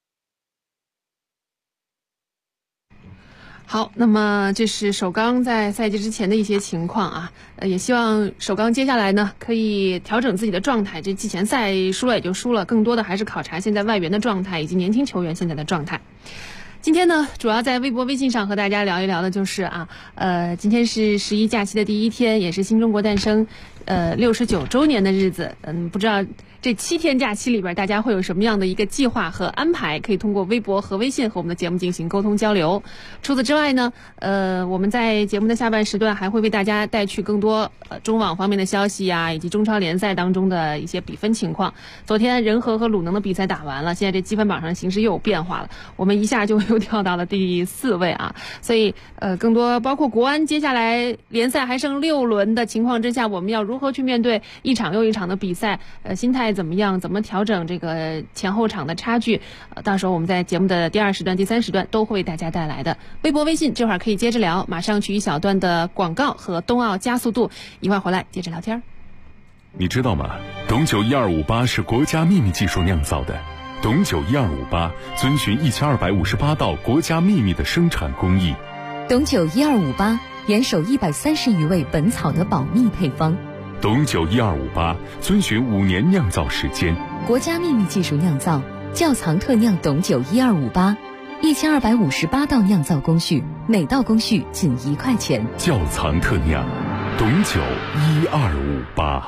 [SPEAKER 5] 好，那么这是首钢在赛季之前的一些情况啊，也希望首钢接下来呢可以调整自己的状态。这季前赛输了也就输了，更多的还是考察现在外援的状态以及年轻球员现在的状态。今天呢，主要在微博、微信上和大家聊一聊的就是今天是11假期的第1天，也是新中国诞生69周年的日子。不知道这7天假期里边，大家会有什么样的一个计划和安排？可以通过微博和微信和我们的节目进行沟通交流。除此之外呢，我们在节目的下半时段还会为大家带去更多中网方面的消息啊，以及中超联赛当中的一些比分情况。昨天仁和和鲁能的比赛打完了，现在这积分榜上形势又有变化了，我们一下就又跳到了第4位啊。所以更多包括国安接下来联赛还剩6轮的情况之下，我们要如如何去面对一场又一场的比赛，心态怎么样，怎么调整这个前后场的差距，到时候我们在节目的第2时段、第3时段都会为大家带来的。微博、微信这会儿可以接着聊，马上去一小段的广告和冬奥加速度，一会儿回来接着聊天。
[SPEAKER 1] 你知道吗？董酒1258是国家秘密技术酿造的。董酒1258遵循1258道国家秘密的生产工艺。
[SPEAKER 3] 董酒1258严守130余味本草的保密配方。
[SPEAKER 1] 董酒1258遵循5年酿造时间，
[SPEAKER 3] 国家秘密技术酿造，窖藏特酿董酒1258，1258道酿造工序，每道工序仅1块钱。
[SPEAKER 1] 窖藏特酿，董酒1258。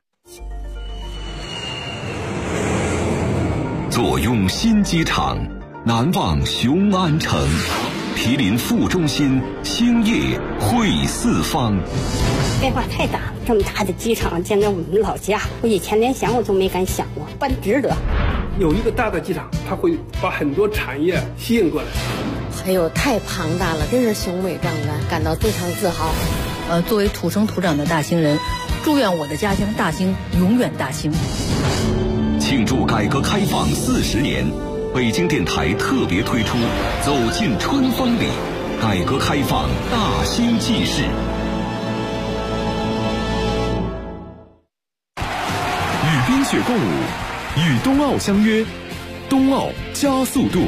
[SPEAKER 9] 坐拥新机场，难忘雄安城。毗邻副中心，兴业汇四方。
[SPEAKER 4] 变化太大了，这么大的机场建在我们老家，我以前连想我都没敢想过，办值得。
[SPEAKER 24] 有一个大的机场，它会把很多产业吸引过来。
[SPEAKER 25] 还有太庞大了，真是雄伟壮观，感到非常自豪。
[SPEAKER 26] 作为土生土长的大兴人，祝愿我的家乡大兴永远大兴。
[SPEAKER 9] 庆祝改革开放40年，北京电台特别推出《走进春风里》，改革开放大兴纪事。
[SPEAKER 1] 与冰雪共舞，与冬奥相约，冬奥加速度。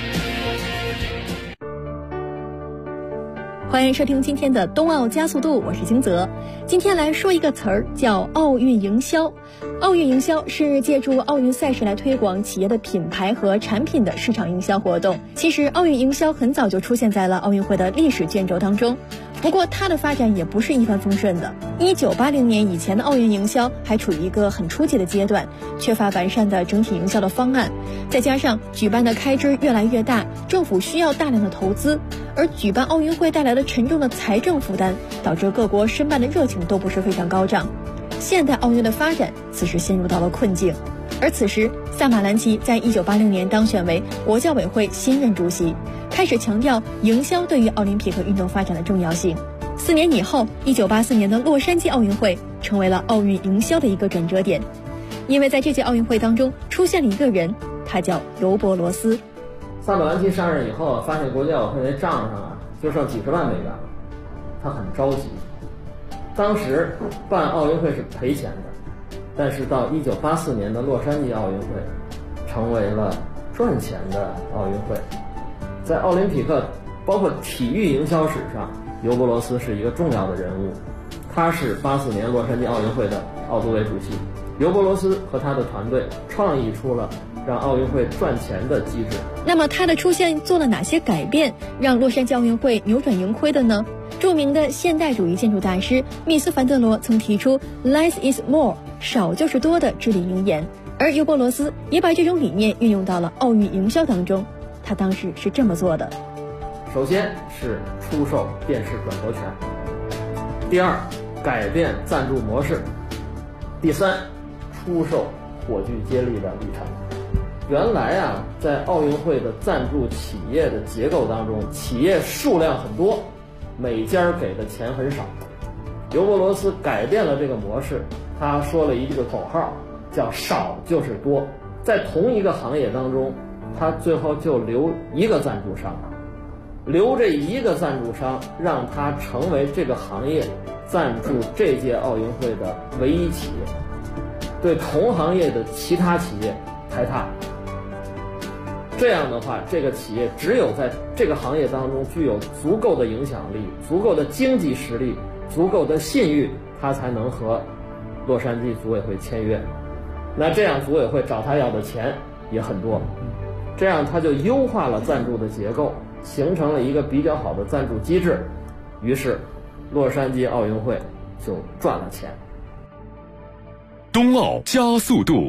[SPEAKER 12] 欢迎收听今天的冬奥加速度，我是金泽。今天来说一个词儿，叫奥运营销。奥运营销是借助奥运赛事来推广企业的品牌和产品的市场营销活动。其实奥运营销很早就出现在了奥运会的历史卷轴当中，不过它的发展也不是一帆风顺的。1980年以前的奥运营销还处于一个很初级的阶段，缺乏完善的整体营销的方案，再加上举办的开支越来越大，政府需要大量的投资，而举办奥运会带来的沉重的财政负担，导致各国申办的热情都不是非常高涨。现代奥运的发展此时陷入到了困境，而此时萨马兰奇在1980年当选为国教委会新任主席，开始强调营销对于奥林匹克运动发展的重要性。4年以后，1984年的洛杉矶奥运会成为了奥运营销的一个转折点，因为在这届奥运会当中出现了一个人，他叫尤伯罗斯。
[SPEAKER 27] 萨马兰奇上任以后，发现国际奥委会那账上就剩几十万美元了，他很着急。当时办奥运会是赔钱的，但是到1984年的洛杉矶奥运会成为了赚钱的奥运会。在奥林匹克包括体育营销史上，尤伯罗斯是一个重要的人物。他是84年洛杉矶奥运会的奥组委主席。尤伯罗斯和他的团队创意出了让奥运会赚钱的机制。
[SPEAKER 12] 那么他的出现做了哪些改变，让洛杉矶奥运会扭转盈亏的呢？著名的现代主义建筑大师密斯凡德罗曾提出 Less is more， 少就是多的至理名言，而尤伯罗斯也把这种理念运用到了奥运营销当中。他当时是这么做的：
[SPEAKER 27] 首先是出售电视转播权，第二改变赞助模式，第三出售火炬接力的里程。原来在奥运会的赞助企业的结构当中，企业数量很多，每家给的钱很少。尤伯罗斯改变了这个模式，他说了一个口号，叫少就是多。在同一个行业当中，他最后就留一个赞助商，留这一个赞助商，让他成为这个行业赞助这届奥运会的唯一企业，对同行业的其他企业排他。这样的话，这个企业只有在这个行业当中具有足够的影响力、足够的经济实力、足够的信誉，他才能和洛杉矶组委会签约。那这样组委会找他要的钱也很多，这样他就优化了赞助的结构，形成了一个比较好的赞助机制，于是洛杉矶奥运会就赚了钱。
[SPEAKER 1] 冬奥加速度。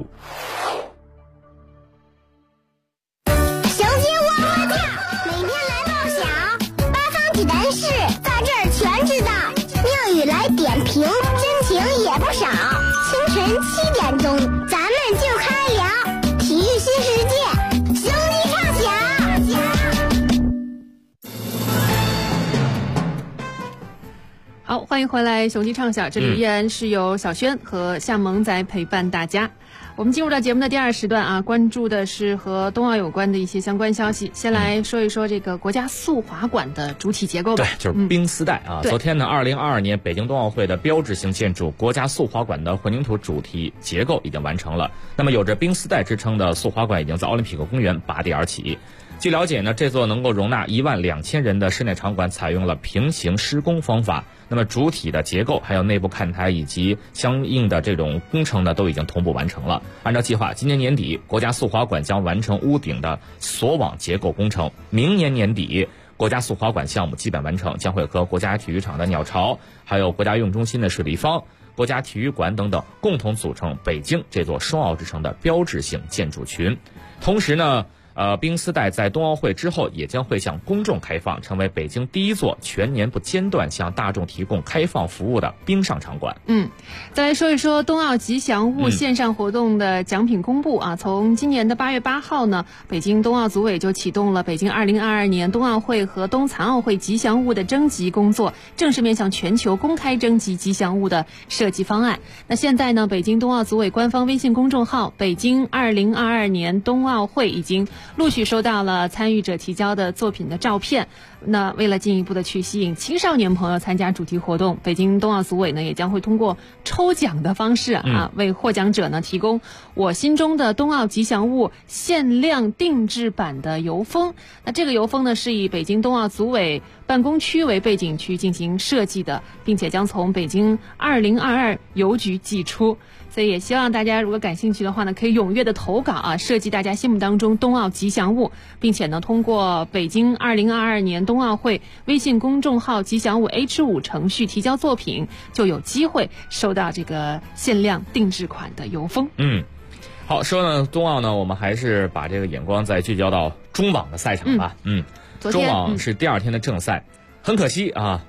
[SPEAKER 28] 点评真情也不少，清晨7点钟，咱们就开聊体育新世界，兄弟唱响。
[SPEAKER 5] 好，欢迎回来，雄鸡唱晓，这里依然是由小轩和夏萌在陪伴大家。我们进入到节目的第二时段啊，关注的是和冬奥有关的一些相关消息。先来说一说这个国家速滑馆的主体结构吧。
[SPEAKER 6] 对，就是冰丝带啊。昨天呢，2022年北京冬奥会的标志性建筑国家速滑馆的混凝土主题结构已经完成了。那么有着冰丝带之称的速滑馆已经在奥林匹克公园拔地而起。据了解呢，这座能够容纳12000人的室内场馆采用了平行施工方法。那么主体的结构还有内部看台以及相应的这种工程呢，都已经同步完成了。按照计划，今年年底国家速滑馆将完成屋顶的锁网结构工程，明年年底国家速滑馆项目基本完成，将会和国家体育场的鸟巢，还有国家游泳中心的水立方、国家体育馆等等共同组成北京这座双奥之城的标志性建筑群。同时呢，冰丝带在冬奥会之后也将会向公众开放，成为北京第一座全年不间断向大众提供开放服务的冰上场馆。
[SPEAKER 5] 再来说一说冬奥吉祥物线上活动的奖品公布啊。从今年的8月8号呢，北京冬奥组委就启动了北京2022年冬奥会和冬残奥会吉祥物的征集工作，正式面向全球公开征集吉祥物的设计方案。那现在呢，北京冬奥组委官方微信公众号北京2022年冬奥会已经陆续收到了参与者提交的作品的照片。那为了进一步的去吸引青少年朋友参加主题活动，北京冬奥组委呢也将会通过抽奖的方式为获奖者呢提供我心中的冬奥吉祥物限量定制版的邮封。那这个邮封呢是以北京冬奥组委办公区为背景区进行设计的，并且将从北京2022邮局寄出。所以也希望大家如果感兴趣的话呢，可以踊跃的投稿啊，设计大家心目当中冬奥吉祥物，并且呢通过北京2022年冬奥会微信公众号吉祥物 H5 程序提交作品，就有机会收到这个限量定制款的邮封。
[SPEAKER 6] 好，说呢冬奥呢，我们还是把这个眼光再聚焦到中网的赛场吧。中网是第二天的正赛，很可惜啊，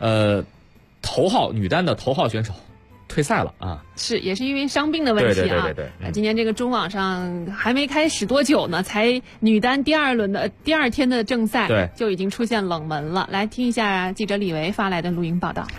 [SPEAKER 6] 女单的头号选手退赛了啊，
[SPEAKER 5] 也是因为伤病的问题啊。
[SPEAKER 6] 对。
[SPEAKER 5] 今年这个中网上还没开始多久呢，才女单第二天的正赛，就已经出现冷门了。来听一下记者李维发来的录音报道。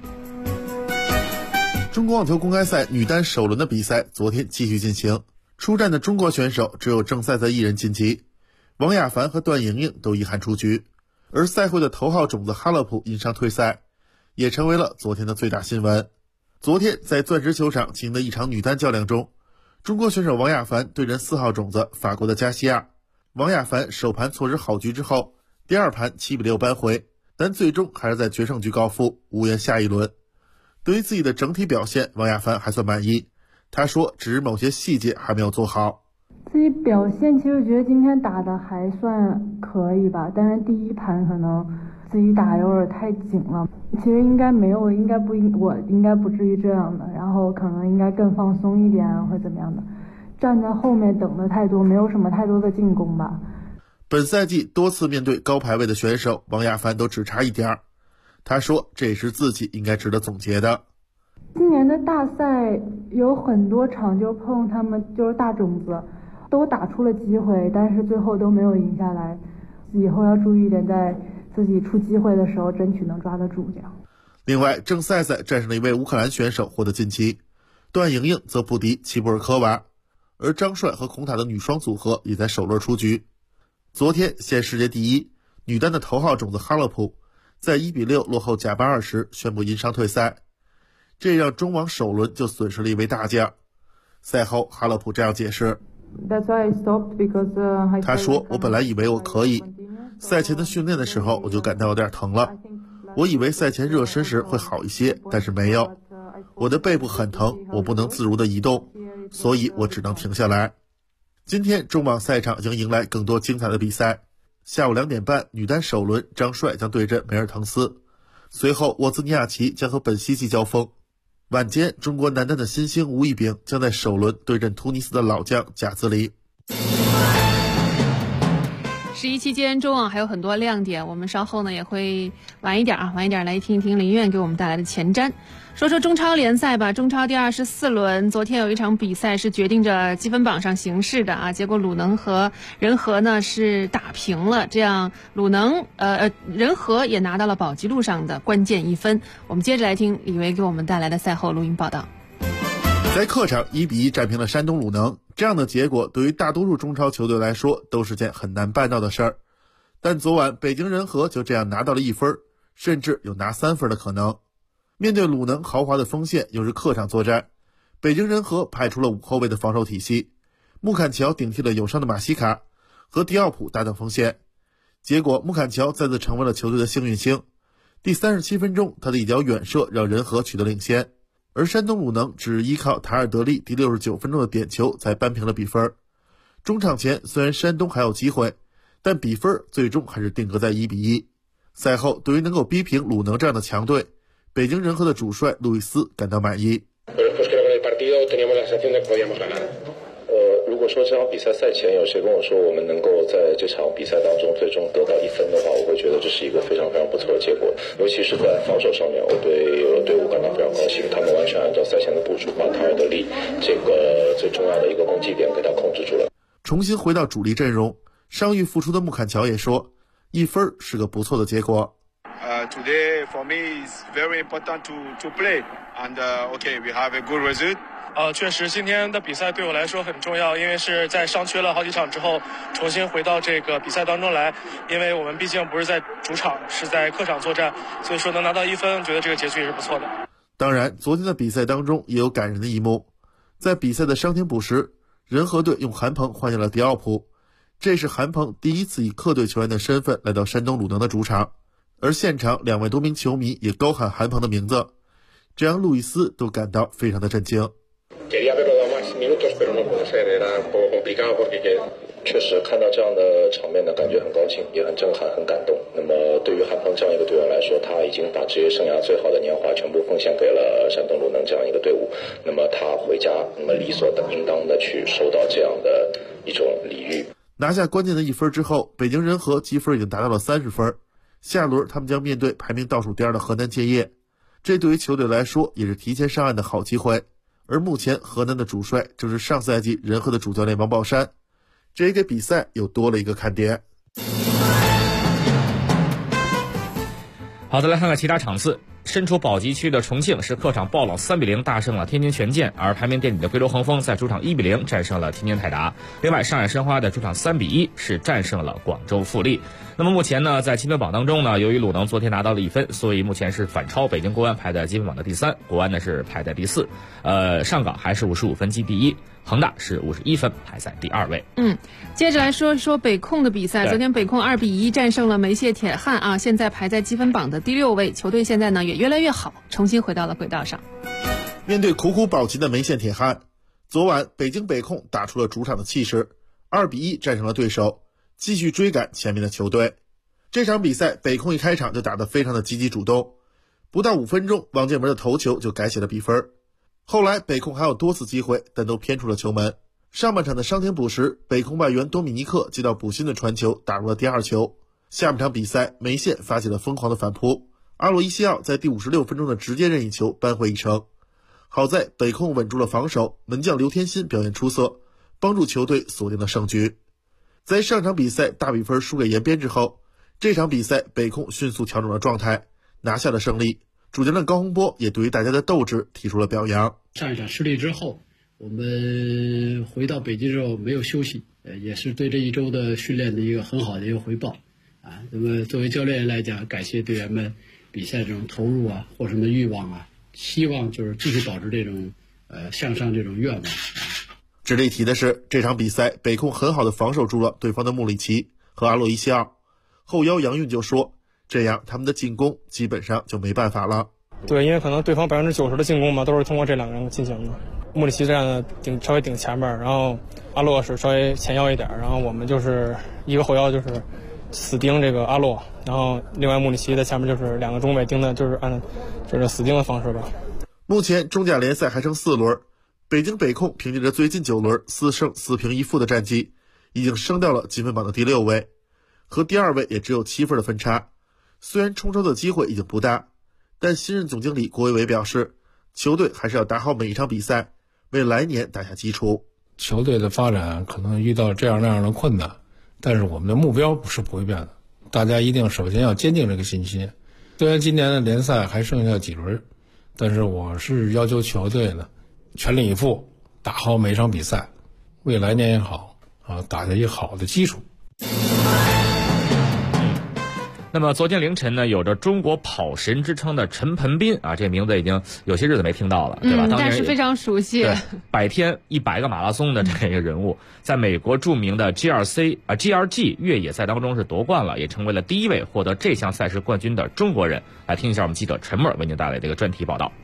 [SPEAKER 2] 中国网球公开赛女单首轮的比赛昨天继续进行，出战的中国选手只有郑赛赛1人晋级，王雅凡和段莹莹都遗憾出局，而赛会的头号种子哈勒普因伤退赛，也成为了昨天的最大新闻。昨天在钻石球场进行的一场女单较量中，中国选手王雅凡对阵4号种子法国的加西亚。王雅凡首盘错失好局之后，第二盘7比6扳回，但最终还是在决胜局告负，无缘下一轮。对于自己的整体表现，王雅凡还算满意。他说只是某些细节还没有做好。
[SPEAKER 7] 自己表现其实觉得今天打的还算可以吧，但是第一盘可能自己打有点太紧了，其实我应该不至于这样的，然后可能应该更放松一点或者怎么样的，站在后面等的太多，没有什么太多的进攻吧。
[SPEAKER 2] 本赛季多次面对高排位的选手，王雅凡都只差一点。他说这也是自己应该值得总结的。
[SPEAKER 7] 今年的大赛有很多场就碰他们就是大种子，都打出了机会，但是最后都没有赢下来。以后要注意一点，在自己出机会的时候争取能抓得住这样。
[SPEAKER 2] 另外，郑赛赛战胜了一位乌克兰选手获得晋级，段莹莹则不敌齐布尔科娃，而张帅和孔塔的女双组合也在首轮出局。昨天现世界第一女单的头号种子哈勒普在1比6落后贾巴尔时宣布因伤退赛，这让中网首轮就损失了一位大将。赛后哈勒普这样解释，他说我本来以为我可以，赛前的训练的时候我就感到有点疼了，我以为赛前热身时会好一些，但是没有，我的背部很疼，我不能自如的移动，所以我只能停下来。今天中网赛场将迎来更多精彩的比赛，下午2点半女单首轮张帅将对阵梅尔滕斯，随后沃兹尼亚奇将和本西奇交锋。晚间中国男单的新星吴亦丙将在首轮对阵突尼斯的老将贾兹里。
[SPEAKER 5] 11期间中网还有很多亮点，我们稍后呢也会晚一点来听一听林苑给我们带来的前瞻。说说中超联赛吧，中超第24轮，昨天有一场比赛是决定着积分榜上形势的啊，结果鲁能和人和呢是打平了，这样人和也拿到了保级路上的关键1分。我们接着来听李维给我们带来的赛后录音报道。
[SPEAKER 2] 在客场1-1战平了山东鲁能，这样的结果对于大多数中超球队来说都是件很难办到的事儿。但昨晚北京人和就这样拿到了1分，甚至有拿3分的可能。面对鲁能豪华的锋线，又是客场作战，北京人和派出了5后卫的防守体系，穆坎乔顶替了有伤的马西卡，和迪奥普搭档锋线。结果穆坎乔再次成为了球队的幸运星，第37分钟他的一脚远射让人和取得领先，而山东鲁能只依靠塔尔德利第69分钟的点球才扳平了比分。中场前虽然山东还有机会，但比分最终还是定格在1-1。赛后对于能够逼平鲁能这样的强队，北京人和的主帅路易斯感到满意。
[SPEAKER 8] 如果说这场比赛赛前有谁跟我说我们能够在这场比赛当中最终得到1分的话，我会觉得这是一个非常非常不错的结果。尤其是在防守上面，我对队伍感到非常高兴，他们完全按照赛前的部署，把塔尔德利这个最重要的一个攻击点给他控制住了。
[SPEAKER 2] 重新回到主力阵容，伤愈复出的穆坎乔也说，1分是个不错的结果。
[SPEAKER 10] Today for me is very important to play and okay we have a good result.
[SPEAKER 11] 确实今天的比赛对我来说很重要，因为是在伤缺了好几场之后重新回到这个比赛当中来，因为我们毕竟不是在主场，是在客场作战，所以说能拿到1分，觉得这个结局也是不错的。
[SPEAKER 2] 当然昨天的比赛当中也有感人的一幕，在比赛的伤停补时，人和队用韩鹏换下了迪奥普，这是韩鹏第一次以客队球员的身份来到山东鲁能的主场，而现场2万多名球迷也高喊韩鹏的名字，这让路易斯都感到非常的震惊。
[SPEAKER 8] 确实看到这样的场面呢，感觉很高兴，也很震撼，很感动。那么对于韩鹏这样一个队员来说，他已经把职业生涯最好的年华全部奉献给了山东鲁能这样一个队伍。那么他回家，那么理所应当的去受到这样的一种礼遇。
[SPEAKER 2] 拿下关键的1分之后，北京人和积分已经达到了30分，下轮他们将面对排名倒数第2的河南建业，这对于球队来说也是提前上岸的好机会。而目前河南的主帅正是上赛季人和的主教练王宝山，这也给比赛又多了一个看点。
[SPEAKER 6] 好的，来看看其他场次。身处保级区的重庆是客场爆冷3-0大胜了天津权健，而排名垫底的贵州恒丰在主场1-0战胜了天津泰达。另外，上海申花的主场3-1是战胜了广州富力。那么目前呢，在积分榜当中呢，由于鲁能昨天拿到了1分，所以目前是反超北京国安排在积分榜的第3，国安呢是排在第4。上港还是55分积第1，恒大是51分排在第2位。
[SPEAKER 5] 接着来说一说北控的比赛，昨天北控2-1战胜了梅谢铁汉啊，现在排在积分榜的第6位，球队现在呢也越来越好，重新回到了轨道上。
[SPEAKER 2] 面对苦苦保级的梅谢铁汉，昨晚北京北控打出了主场的气势，2-1战胜了对手，继续追赶前面的球队。这场比赛北控一开场就打得非常的积极主动，不到5分钟，王建文的头球就改写了比分。后来北控还有多次机会，但都偏出了球门。上半场的伤停补时，北控外援多米尼克接到补辛的传球，打入了第2球。下半场比赛，梅谢发起了疯狂的反扑，阿洛伊西奥在第56分钟的直接任意球扳回一城。好在北控稳住了防守，门将刘天心表现出色，帮助球队锁定了胜局。在上场比赛大比分输给延边之后，这场比赛北控迅速调整了状态，拿下了胜利。主教练高洪波也对于大家的斗志提出了表扬。
[SPEAKER 14] 上一场失利之后，我们回到北京之后没有休息，也是对这一周的训练的一个很好的一个回报啊。那么作为教练来讲，感谢队员们比赛这种投入啊，获胜的欲望啊，希望就是继续保持这种向上这种愿望。
[SPEAKER 2] 值得一提的是，这场比赛北控很好的防守住了对方的穆里奇和阿洛伊西奥，后腰杨运就说，这样他们的进攻基本上就没办法了。
[SPEAKER 15] 对，因为可能对方90%的进攻嘛，都是通过这2个人进行的。穆里奇这样的稍微顶前面，然后阿洛是稍微前腰一点，然后我们就是一个后腰就是死盯这个阿洛，然后另外穆里奇在前面就是2个中卫盯的，就是按就是死盯的方式吧。
[SPEAKER 2] 目前中甲联赛还剩4轮，北京北控凭借着最近9轮4胜4平1负的战绩，已经升到了积分榜的第6位。 和第2位也只有7分的分差。虽然冲超的机会已经不大，但新任总经理郭维伟表示，球队还是要打好每一场比赛，为来年打下基础。
[SPEAKER 13] 球队的发展可能遇到这样那样的困难，但是我们的目标是不会变的。大家一定首先要坚定这个信心。虽然今年的联赛还剩下几轮，但是我是要求球队呢全力以赴，打好每场比赛，为来年也好打下一个好的基础。
[SPEAKER 6] 那么昨天凌晨呢，有着中国跑神之称的陈盆彬这名字已经有些日子没听到了，对吧？
[SPEAKER 5] 但是非常熟悉。
[SPEAKER 6] 对，百天100个马拉松的这个人物，在美国著名的 GRG 越野赛当中是夺冠了，也成为了第1位获得这项赛事冠军的中国人。来听一下我们记者陈默为您带来这个专题报道。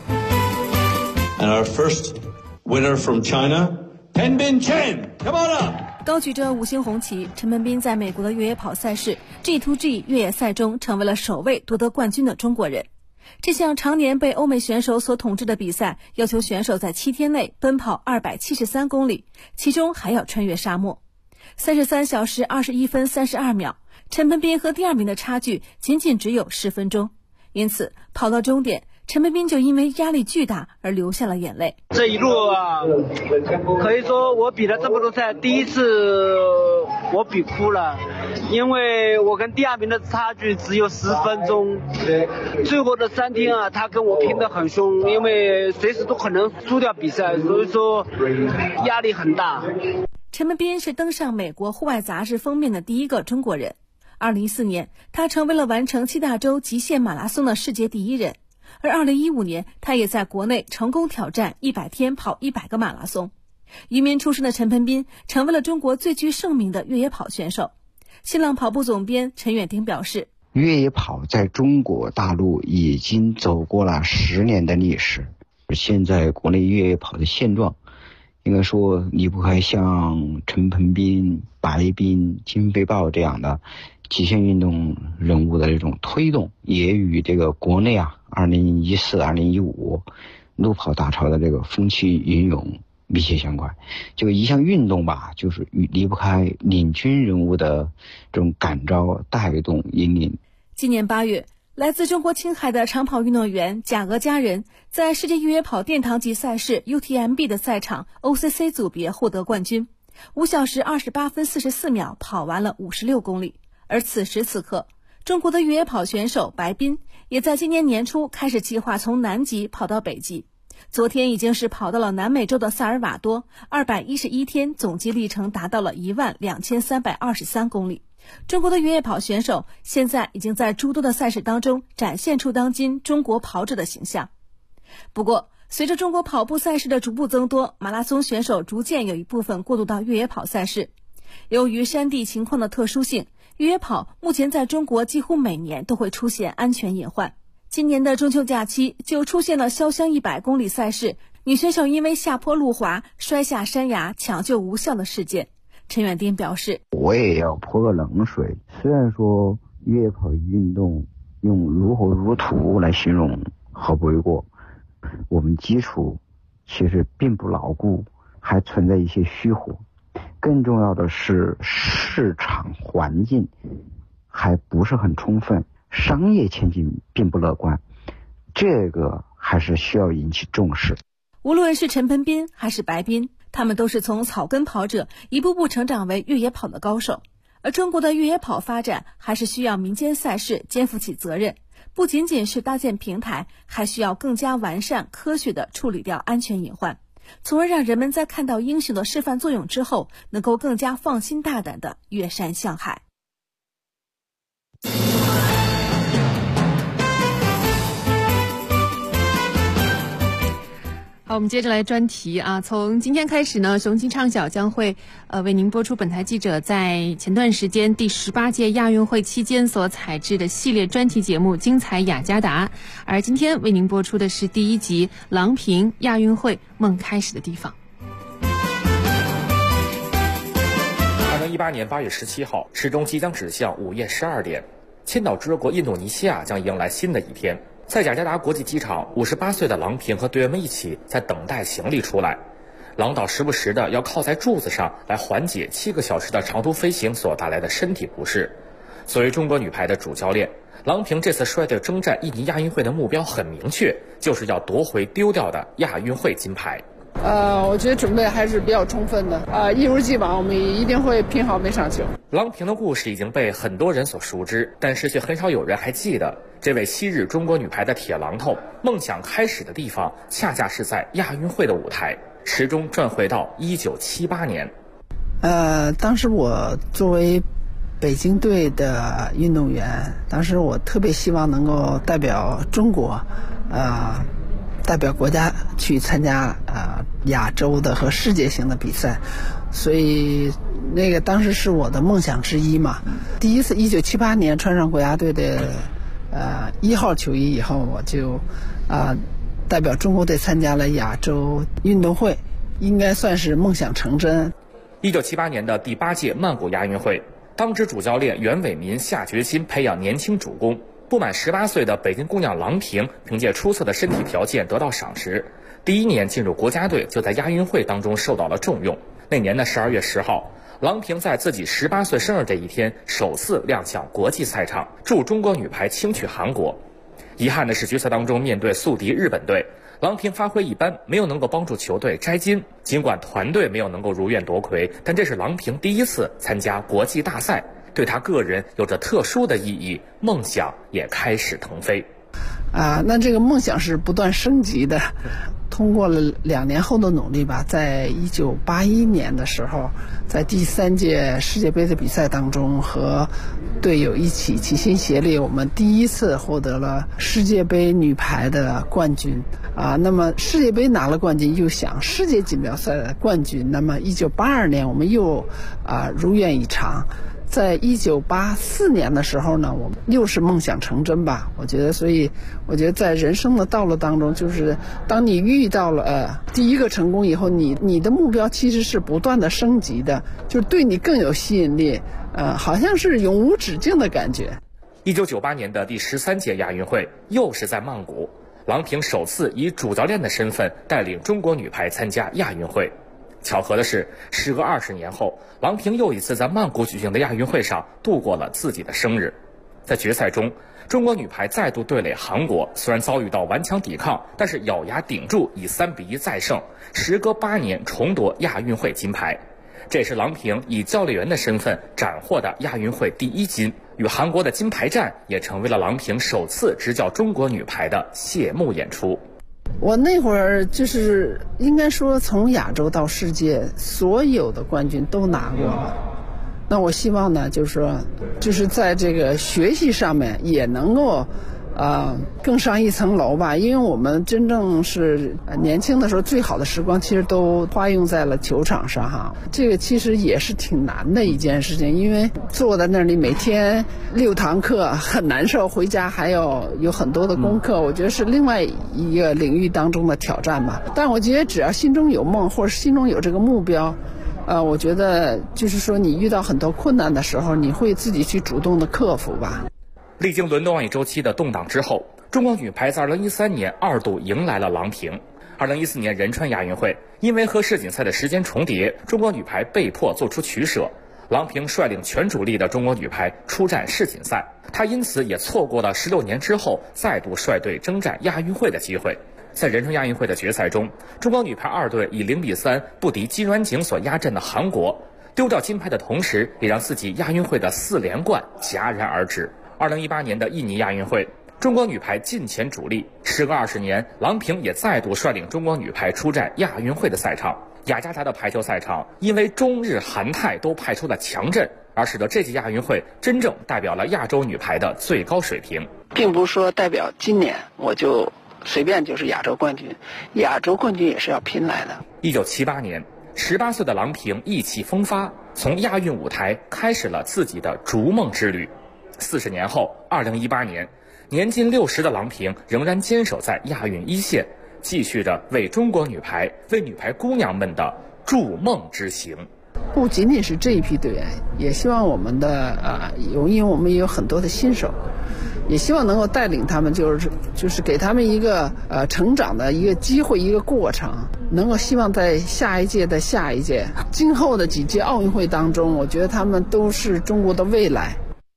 [SPEAKER 16] And our first winner from China, Penbin Chen. Come on up.
[SPEAKER 12] 高举着5星红旗，陈盆彬在美国的越野跑赛事 G2G 越野赛中成为了首位夺得冠军的中国人。这项常年被欧美选手所统治的比赛，要求选手在7天内奔跑273公里，其中还要穿越沙漠。33小时21分32秒，陈盆彬和第2名的差距仅仅只有10分钟，因此跑到终点，陈盆彬就因为压力巨大而流下了眼泪。
[SPEAKER 17] 这一路可以说我比了这么多赛，第一次我比哭了，因为我跟第2名的差距只有10分钟。最后的3天他跟我拼得很凶，因为随时都可能输掉比赛，所以说压力很大。
[SPEAKER 12] 陈盆彬是登上美国户外杂志封面的第1个中国人。2014年，他成为了完成7大洲极限马拉松的世界第1人。而2015年，他也在国内成功挑战100天跑100个马拉松。渔民出身的陈盆彬成为了中国最具盛名的越野跑选手。新浪跑步总编陈远丁表示，
[SPEAKER 18] 越野跑在中国大陆已经走过了10年的历史。现在国内越野跑的现状，应该说离不开像陈盆彬、白彬、金飞豹这样的极限运动人物的这种推动，也与这个国内2014、2015路跑大潮的这个风起云涌密切相关。这个一项运动就是离不开领军人物的这种感召、带动、引领。
[SPEAKER 12] 今年8月，来自中国青海的长跑运动员贾俄佳人在世界越野跑殿堂级赛事 UTMB 的赛场 OCC 组别获得冠军，5小时28分44秒跑完了56公里。而此时此刻，中国的越野跑选手白彬也在今年年初开始计划从南极跑到北极。昨天已经是跑到了南美洲的萨尔瓦多，211天总计里程达到了12323公里。中国的越野跑选手现在已经在诸多的赛事当中展现出当今中国跑者的形象。不过，随着中国跑步赛事的逐步增多，马拉松选手逐渐有一部分过渡到越野跑赛事。由于山地情况的特殊性，越野跑目前在中国几乎每年都会出现安全隐患。今年的中秋假期就出现了潇湘100公里赛事，女选手因为下坡路滑摔下山崖抢救无效的事件。陈远丁表示，
[SPEAKER 18] 我也要泼个冷水。虽然说越野跑运动用如火如荼来形容毫不为过，我们基础其实并不牢固，还存在一些虚火。更重要的是市场环境还不是很充分，商业前景并不乐观，这个还是需要引起重视。
[SPEAKER 12] 无论是陈盆彬还是白彬，他们都是从草根跑者一步步成长为越野跑的高手。而中国的越野跑发展还是需要民间赛事肩负起责任，不仅仅是搭建平台，还需要更加完善科学地处理掉安全隐患，从而让人们在看到英雄的示范作用之后，能够更加放心大胆地越山向海。
[SPEAKER 5] 好，我们接着来专题从今天开始呢，雄心畅晓将会为您播出本台记者在前段时间第18届亚运会期间所采制的系列专题节目《精彩雅加达》，而今天为您播出的是第1集《郎平亚运会梦开始的地方》。
[SPEAKER 6] 2018年8月17号，时钟即将指向午夜12点，千岛之国印度尼西亚将迎来新的一天。在雅加达国际机场，58岁的郎平和队员们一起在等待行李出来。 郎导时不时的要靠在柱子上来缓解7个小时的长途飞行所带来的身体不适。作为中国女排的主教练，郎平这次率队征战印尼亚运会的目标很明确，就是要夺回丢掉的亚运会金牌。
[SPEAKER 3] 我觉得准备还是比较充分的，一如既往，我们一定会拼好每场球。
[SPEAKER 6] 郎平的故事已经被很多人所熟知，但是却很少有人还记得，这位昔日中国女排的铁榔头，梦想开始的地方，恰恰是在亚运会的舞台。时钟转回到1978年。
[SPEAKER 3] 当时我作为北京队的运动员，当时我特别希望能够代表中国，代表国家去参加亚洲的和世界性的比赛，所以那个当时是我的梦想之一嘛。第一次1978年穿上国家队的1号球衣以后，我就代表中国队参加了亚洲运动会，应该算是梦想成真。
[SPEAKER 6] 1978年的第8届曼谷亚运会，当值主教练袁伟民下决心培养年轻主攻。不满18岁的北京姑娘郎平凭借出色的身体条件得到赏识，第1年进入国家队就在亚运会当中受到了重用。那年的12月10号，郎平在自己18岁生日这一天首次亮相国际赛场，助中国女排轻取韩国。遗憾的是，决赛当中面对宿敌日本队，郎平发挥一般，没有能够帮助球队摘金。尽管团队没有能够如愿夺魁，但这是郎平第1次参加国际大赛，对他个人有着特殊的意义，梦想也开始腾飞。
[SPEAKER 3] 那这个梦想是不断升级的。通过了2年后的努力吧，在1981年的时候，在第3届世界杯的比赛当中，和队友一起齐心协力，我们第1次获得了世界杯女排的冠军。那么世界杯拿了冠军，又想世界锦标赛的冠军，那么1982年我们又如愿以偿。在1984年的时候呢，我们又是梦想成真吧。我觉得在人生的道路当中，就是当你遇到了第1个成功以后，你的目标其实是不断的升级的，就是对你更有吸引力，好像是永无止境的感觉。
[SPEAKER 6] 1998年的第13届亚运会又是在曼谷，郎平首次以主教练的身份带领中国女排参加亚运会。巧合的是，时隔20年后，郎平又一次在曼谷举行的亚运会上度过了自己的生日。在决赛中，中国女排再度对垒韩国，虽然遭遇到顽强抵抗，但是咬牙顶住，以3-1再胜，时隔8年重夺亚运会金牌。这也是郎平以教练员的身份斩获的亚运会第1金，与韩国的金牌战也成为了郎平首次执教中国女排的谢幕演出。
[SPEAKER 3] 我那会儿就是应该说，从亚洲到世界，所有的冠军都拿过了。那我希望呢，就是在这个学习上面也能够更上一层楼吧。因为我们真正是年轻的时候，最好的时光其实都花用在了球场上哈。这个其实也是挺难的一件事情，因为坐在那里每天6堂课很难受，回家还有很多的功课，我觉得是另外一个领域当中的挑战吧。但我觉得只要心中有梦，或者心中有这个目标，我觉得就是说你遇到很多困难的时候，你会自己去主动的克服吧。
[SPEAKER 6] 历经伦敦奥运周期的动荡之后，中国女排在2013年2度迎来了郎平。2014年仁川亚运会，因为和世锦赛的时间重叠，中国女排被迫做出取舍，郎平率领全主力的中国女排出战世锦赛，她因此也错过了16年之后再度率队征战亚运会的机会。在仁川亚运会的决赛中，中国女排2队以0-3不敌金软景所压阵的韩国，丢掉金牌的同时，也让自己亚运会的4连冠戛然而止。2018年的印尼亚运会，中国女排近前主力，时隔20年，郎平也再度率领中国女排出战亚运会的赛场。雅加达的排球赛场因为中日韩泰都派出了强阵，而使得这届亚运会真正代表了亚洲女排的最高水平。
[SPEAKER 3] 并不是说代表今年我就随便就是亚洲冠军，亚洲冠军也是要拼来的。
[SPEAKER 6] 1978年，18岁的郎平意气风发，从亚运舞台开始了自己的逐梦之旅。40年后，2018年，年近60的郎平仍然坚守在亚运一线，继续着为中国女排、为女排姑娘们的筑梦之行。
[SPEAKER 3] 不仅仅是这一批队员，也希望我们的因为我们也有很多的新手， 也希望能够带领他们，就是给他们一个成长的一个机会，一个过程，能够希望在下一届的下一届，今后的几届奥运会当中，我觉得他们都是中国的未来。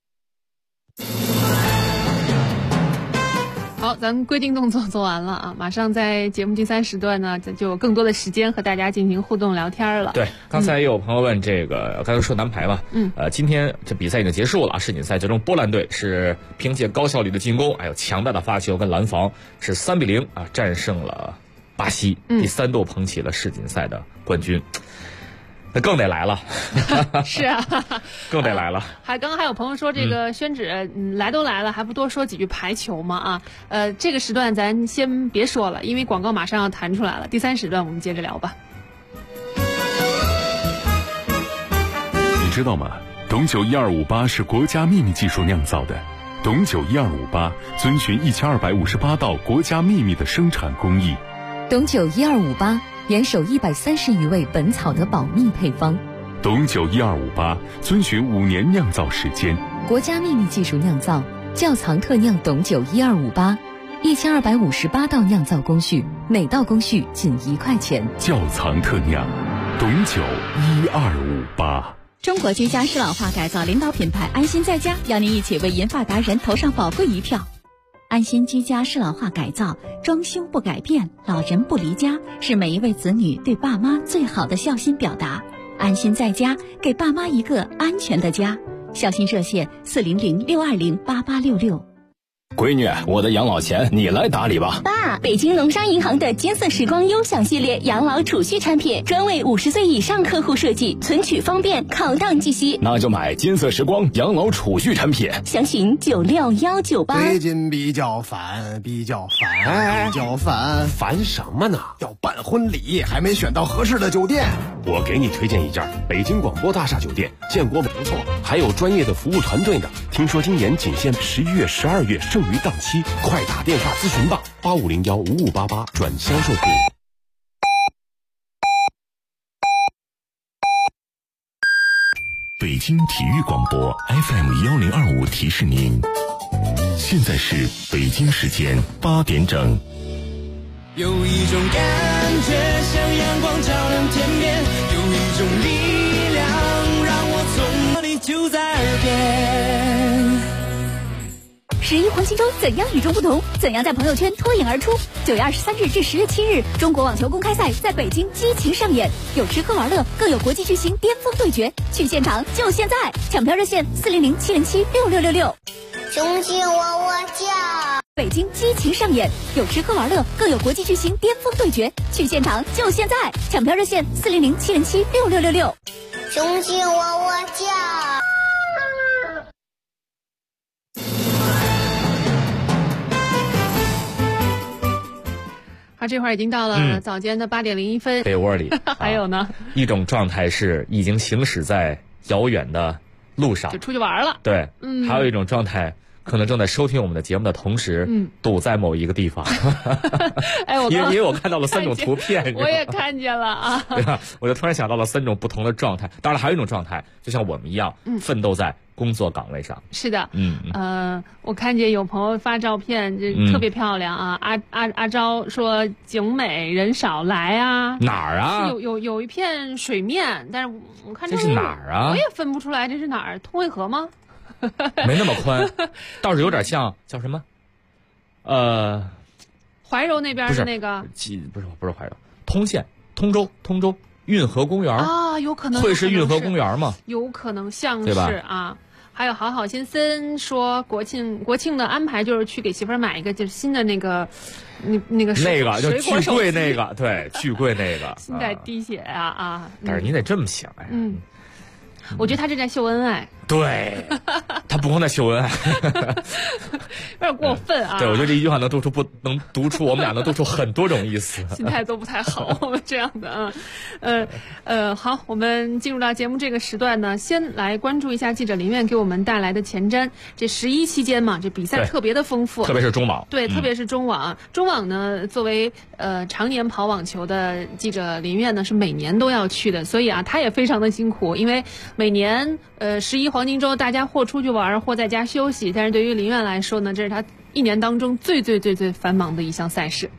[SPEAKER 5] 好，咱们规定动作做完了啊，马上在节目第3时段呢，就有更多的时间和大家进行互动聊天了。
[SPEAKER 6] 对，刚才也有朋友问这个，刚才说男排嘛，今天这比赛已经结束了啊，世锦赛最终波兰队是凭借高效率的进攻，还有强大的发球跟拦防，是3-0啊战胜了巴西，第3度捧起了世锦赛的冠军。那更得来了，
[SPEAKER 5] 是啊，
[SPEAKER 6] 更得来了。
[SPEAKER 5] 刚刚还有朋友说这个宣纸，来都来了，还不多说几句排球吗？这个时段咱先别说了，因为广告马上要弹出来了。第3时段我们接着聊吧。
[SPEAKER 1] 你知道吗？董酒1258是国家秘密技术酿造的，董酒1258遵循1258道国家秘密的生产工艺。
[SPEAKER 4] 董酒1258。严守130余味本草的保密配方，
[SPEAKER 1] 董酒1258遵循5年酿造时间，
[SPEAKER 4] 国家秘密技术酿造，窖藏特酿董酒1258，1258道酿造工序，每道工序仅1块钱。
[SPEAKER 1] 窖藏特酿，董酒1258。
[SPEAKER 19] 中国居家适老化改造领导品牌安心在家，邀您一起为银发达人投上宝贵一票。安心居家适老化改造，装修不改变，老人不离家，是每一位子女对爸妈最好的孝心表达。安心在家，给爸妈一个安全的家。孝心热线400-620-8866。
[SPEAKER 20] 闺女，我的养老钱你来打理吧。
[SPEAKER 19] 爸，北京农商银行的金色时光优享系列养老储蓄产品，专为50岁以上客户设计，存取方便，考档即息。
[SPEAKER 20] 那就买金色时光养老储蓄产品，
[SPEAKER 19] 详询96198。
[SPEAKER 21] 最近比较烦，比较烦
[SPEAKER 20] 什么呢？
[SPEAKER 21] 要办婚礼，还没选到合适的酒店。
[SPEAKER 20] 我给你推荐一家北京广播大厦酒店，建国不错，还有专业的服务团队呢。听说今年仅限11月、12月剩余档期，快打电话咨询吧，85015588转销售部。
[SPEAKER 22] 北京体育广播 FM1025提示您，现在是北京时间8点整。
[SPEAKER 23] 有一种感觉像阳光照亮天边，有一种力量让我从哪里就在耳边。
[SPEAKER 19] 11黄金周怎样与众不同？怎样在朋友圈脱颖而出？9月23日至10月7日，中国网球公开赛在北京激情上演，有吃喝玩乐，更有国际巨星巅峰对决。去现场就现在！抢票热线400-707-6666。
[SPEAKER 28] 雄起我叫。
[SPEAKER 19] 北京激情上演，有吃喝玩乐，更有国际巨星巅峰对决。去现场就现在！抢票热线400-707-6666。
[SPEAKER 28] 雄起我叫。
[SPEAKER 5] 这会儿已经到了早间的8点01分，
[SPEAKER 6] 被窝里
[SPEAKER 5] 还有呢，
[SPEAKER 6] 一种状态是已经行驶在遥远的路上，
[SPEAKER 5] 就出去玩了。
[SPEAKER 6] 对，还有一种状态可能正在收听我们的节目的同时，堵在某一个地方。
[SPEAKER 5] 哎，
[SPEAKER 6] 因为我看到了3种图片，
[SPEAKER 5] 我也看见了啊。
[SPEAKER 6] 对吧？我就突然想到了3种不同的状态。当然还有一种状态，就像我们一样，奋斗在工作岗位上。
[SPEAKER 5] 是的，我看见有朋友发照片，这特别漂亮啊。阿昭说景美人少来啊，
[SPEAKER 6] 哪儿啊？
[SPEAKER 5] 有一片水面，但是我看
[SPEAKER 6] 这是哪儿啊？
[SPEAKER 5] 我也分不出来这是哪儿，通惠河吗？
[SPEAKER 6] 没那么宽，倒是有点像叫什么？
[SPEAKER 5] 怀柔那边的那个
[SPEAKER 6] 不是怀柔，通州运河公园
[SPEAKER 5] 啊，有可能
[SPEAKER 6] 会是运河公园吗？
[SPEAKER 5] 有可能像是啊。还有好先生说国庆的安排就是去给媳妇儿买一个就是新的那个
[SPEAKER 6] 就巨贵那个，对，巨贵那个，
[SPEAKER 5] 新带滴血啊。
[SPEAKER 6] 但是你得这么想呀，
[SPEAKER 5] 我觉得他这在秀恩爱。
[SPEAKER 6] 对，他不光在秀恩爱，
[SPEAKER 5] 有点过分啊。
[SPEAKER 6] 对，我觉得这一句话能读出我们俩能读出很多种意思，
[SPEAKER 5] 心态都不太好，我们这样的好，我们进入到节目这个时段呢，先来关注一下记者林苑给我们带来的前瞻。这11期间嘛，这比赛特别的丰富，
[SPEAKER 6] 特别是中网。
[SPEAKER 5] 对，特别是中网。中网呢，作为常年跑网球的记者林苑呢，是每年都要去的，所以啊，他也非常的辛苦，因为每年11黄金周大家或出去玩或在家休息，但是对于林苑来说呢， 这是他一年当中最繁忙的一项赛事。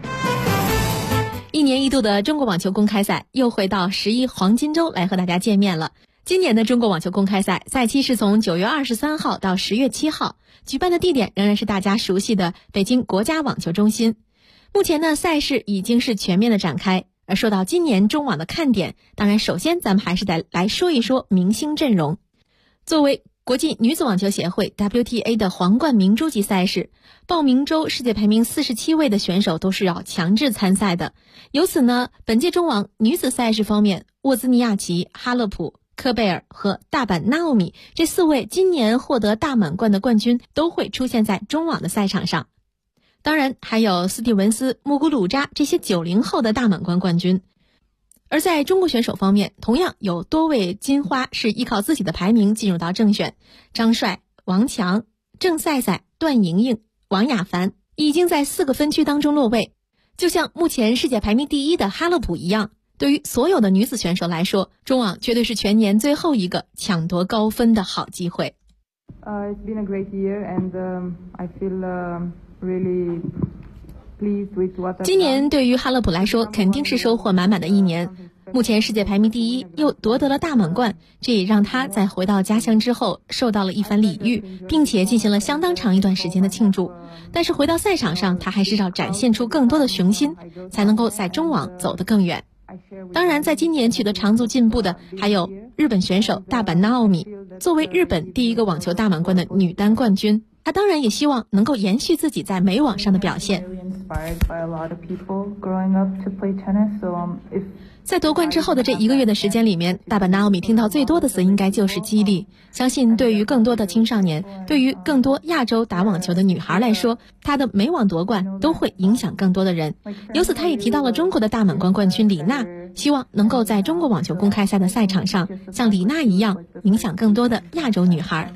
[SPEAKER 7] 一年一度的中国网球公开赛又回到11黄金周来和大家见面了。今年的中国网球公开赛赛期是从9月23号到10月7号，举办的地点仍然是大家熟悉的北京国家网球中心。目前呢，赛事已经是全面的展开。而说到今年中网的看点，当然首先咱们还是得来说一说明星阵容。作为国际女子网球协会 WTA 的皇冠明珠级赛事，报名周世界排名47位的选手都是要强制参赛的。由此呢，本届中网女子赛事方面，沃兹尼亚奇、哈勒普、科贝尔和大阪纳奥米这4位今年获得大满贯的冠军都会出现在中网的赛场上。当然还有斯蒂文斯、穆古鲁扎这些90后的大满贯冠军。而在中国选手方面，同样有多位金花是依靠自己的排名进入到正选。张帅、王强、郑赛赛、段莹莹、王雅凡已经在4个分区当中落位。就像目前世界排名第1的哈勒普一样，对于所有的女子选手来说，中网绝对是全年最后一个抢夺高分的好机会。
[SPEAKER 9] It's been a great year and I feel really pleased with what
[SPEAKER 7] 今年对于哈勒普来说肯定是收获满满的一年。目前世界排名第1，又夺得了大满贯，这也让他在回到家乡之后受到了一番礼遇，并且进行了相当长一段时间的庆祝。但是回到赛场上，他还是要展现出更多的雄心，才能够在中网走得更远。当然在今年取得长足进步的还有日本选手大阪纳奥米，作为日本第1个网球大满贯的女单冠军，她当然也希望能够延续自己在美网上的表现。在夺冠之后的这1个月的时间里面，大阪纳奥米听到最多的词应该就是激励。相信对于更多的青少年，对于更多亚洲打网球的女孩来说，她的美网夺冠都会影响更多的人。由此她也提到了中国的大满贯冠军李娜，希望能够在中国网球公开赛的赛场上像李娜一样影响更多的亚洲女孩。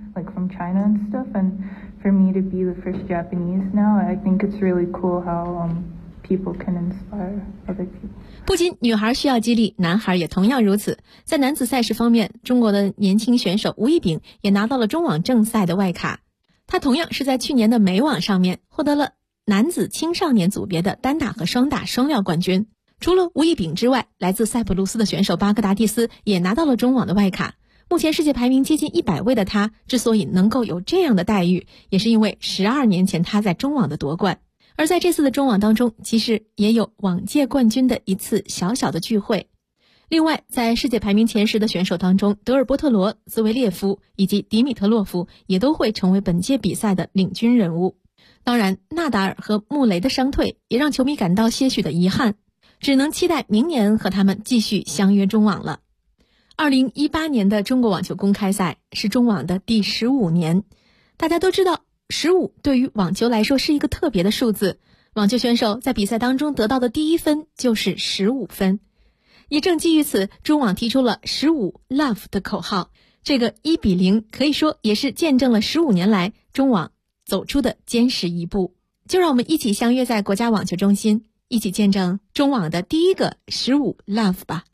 [SPEAKER 9] For me to be the first Japanese now, I think it's really cool how people can inspire other people.
[SPEAKER 7] 不仅女孩需要激励，男孩也同样如此。在男子赛事方面，中国的年轻选手吴一丙也拿到了中网正赛的外卡。他同样是在去年的美网上面获得了男子青少年组别的单打和双打双料冠军。除了吴一丙之外，来自塞浦路斯的选手巴格达蒂斯也拿到了中网的外卡。目前世界排名接近100位的他，之所以能够有这样的待遇，也是因为12年前他在中网的夺冠。而在这次的中网当中，其实也有往届冠军的一次小小的聚会。另外，在世界排名前10的选手当中，德尔波特罗、兹维列夫以及迪米特洛夫也都会成为本届比赛的领军人物。当然，纳达尔和穆雷的伤退也让球迷感到些许的遗憾，只能期待明年和他们继续相约中网了。2018年的中国网球公开赛是中网的第15年。大家都知道，15对于网球来说是一个特别的数字。网球选手在比赛当中得到的第1分就是15分。也正基于此，中网提出了15 Love 的口号。这个1-0可以说也是见证了15年来中网走出的坚实一步。就让我们一起相约在国家网球中心，一起见证中网的第1个15 Love 吧。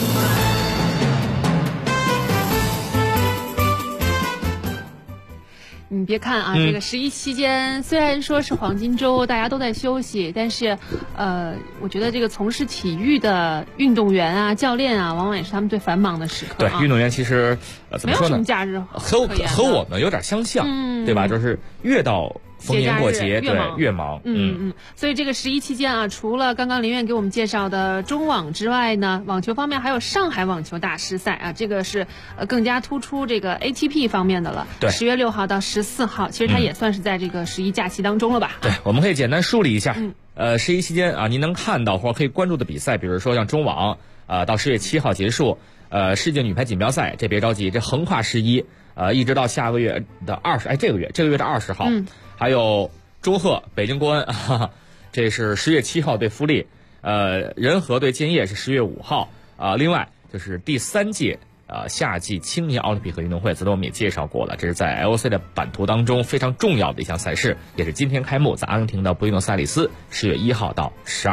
[SPEAKER 5] 你别看啊，这个11期间虽然说是黄金周，大家都在休息，但是我觉得这个从事体育的运动员啊、教练啊，往往也是他们最繁忙的时刻。
[SPEAKER 6] 对，运动员其实怎么说呢？
[SPEAKER 5] 没有什么假日
[SPEAKER 6] 和我们有点相像，对吧？就是越到逢年过节，对，越忙。
[SPEAKER 5] 所以这个11期间啊，除了刚刚林苑给我们介绍的中网之外呢，网球方面还有上海网球大师赛啊，这个是更加突出这个 ATP 方面的了。
[SPEAKER 6] 对
[SPEAKER 5] ，10月6号到14号，其实它也算是在这个11假期当中了吧？
[SPEAKER 6] 对，我们可以简单梳理一下。11期间啊，您能看到或者可以关注的比赛，比如说像中网到10月7号结束，世界女排锦标赛，这别着急，这横跨11，一直到下个月的这个月的20号。还有周贺北京国安，这是10月7号对富力，仁和对建业是10月5号，另外就是第3届夏季青年奥林匹克运动会，昨天我们也介绍过了，这是在 LOC 的版图当中非常重要的一项赛事，也是今天开幕，在阿根廷的布宜诺斯艾利斯，10月1号到12号。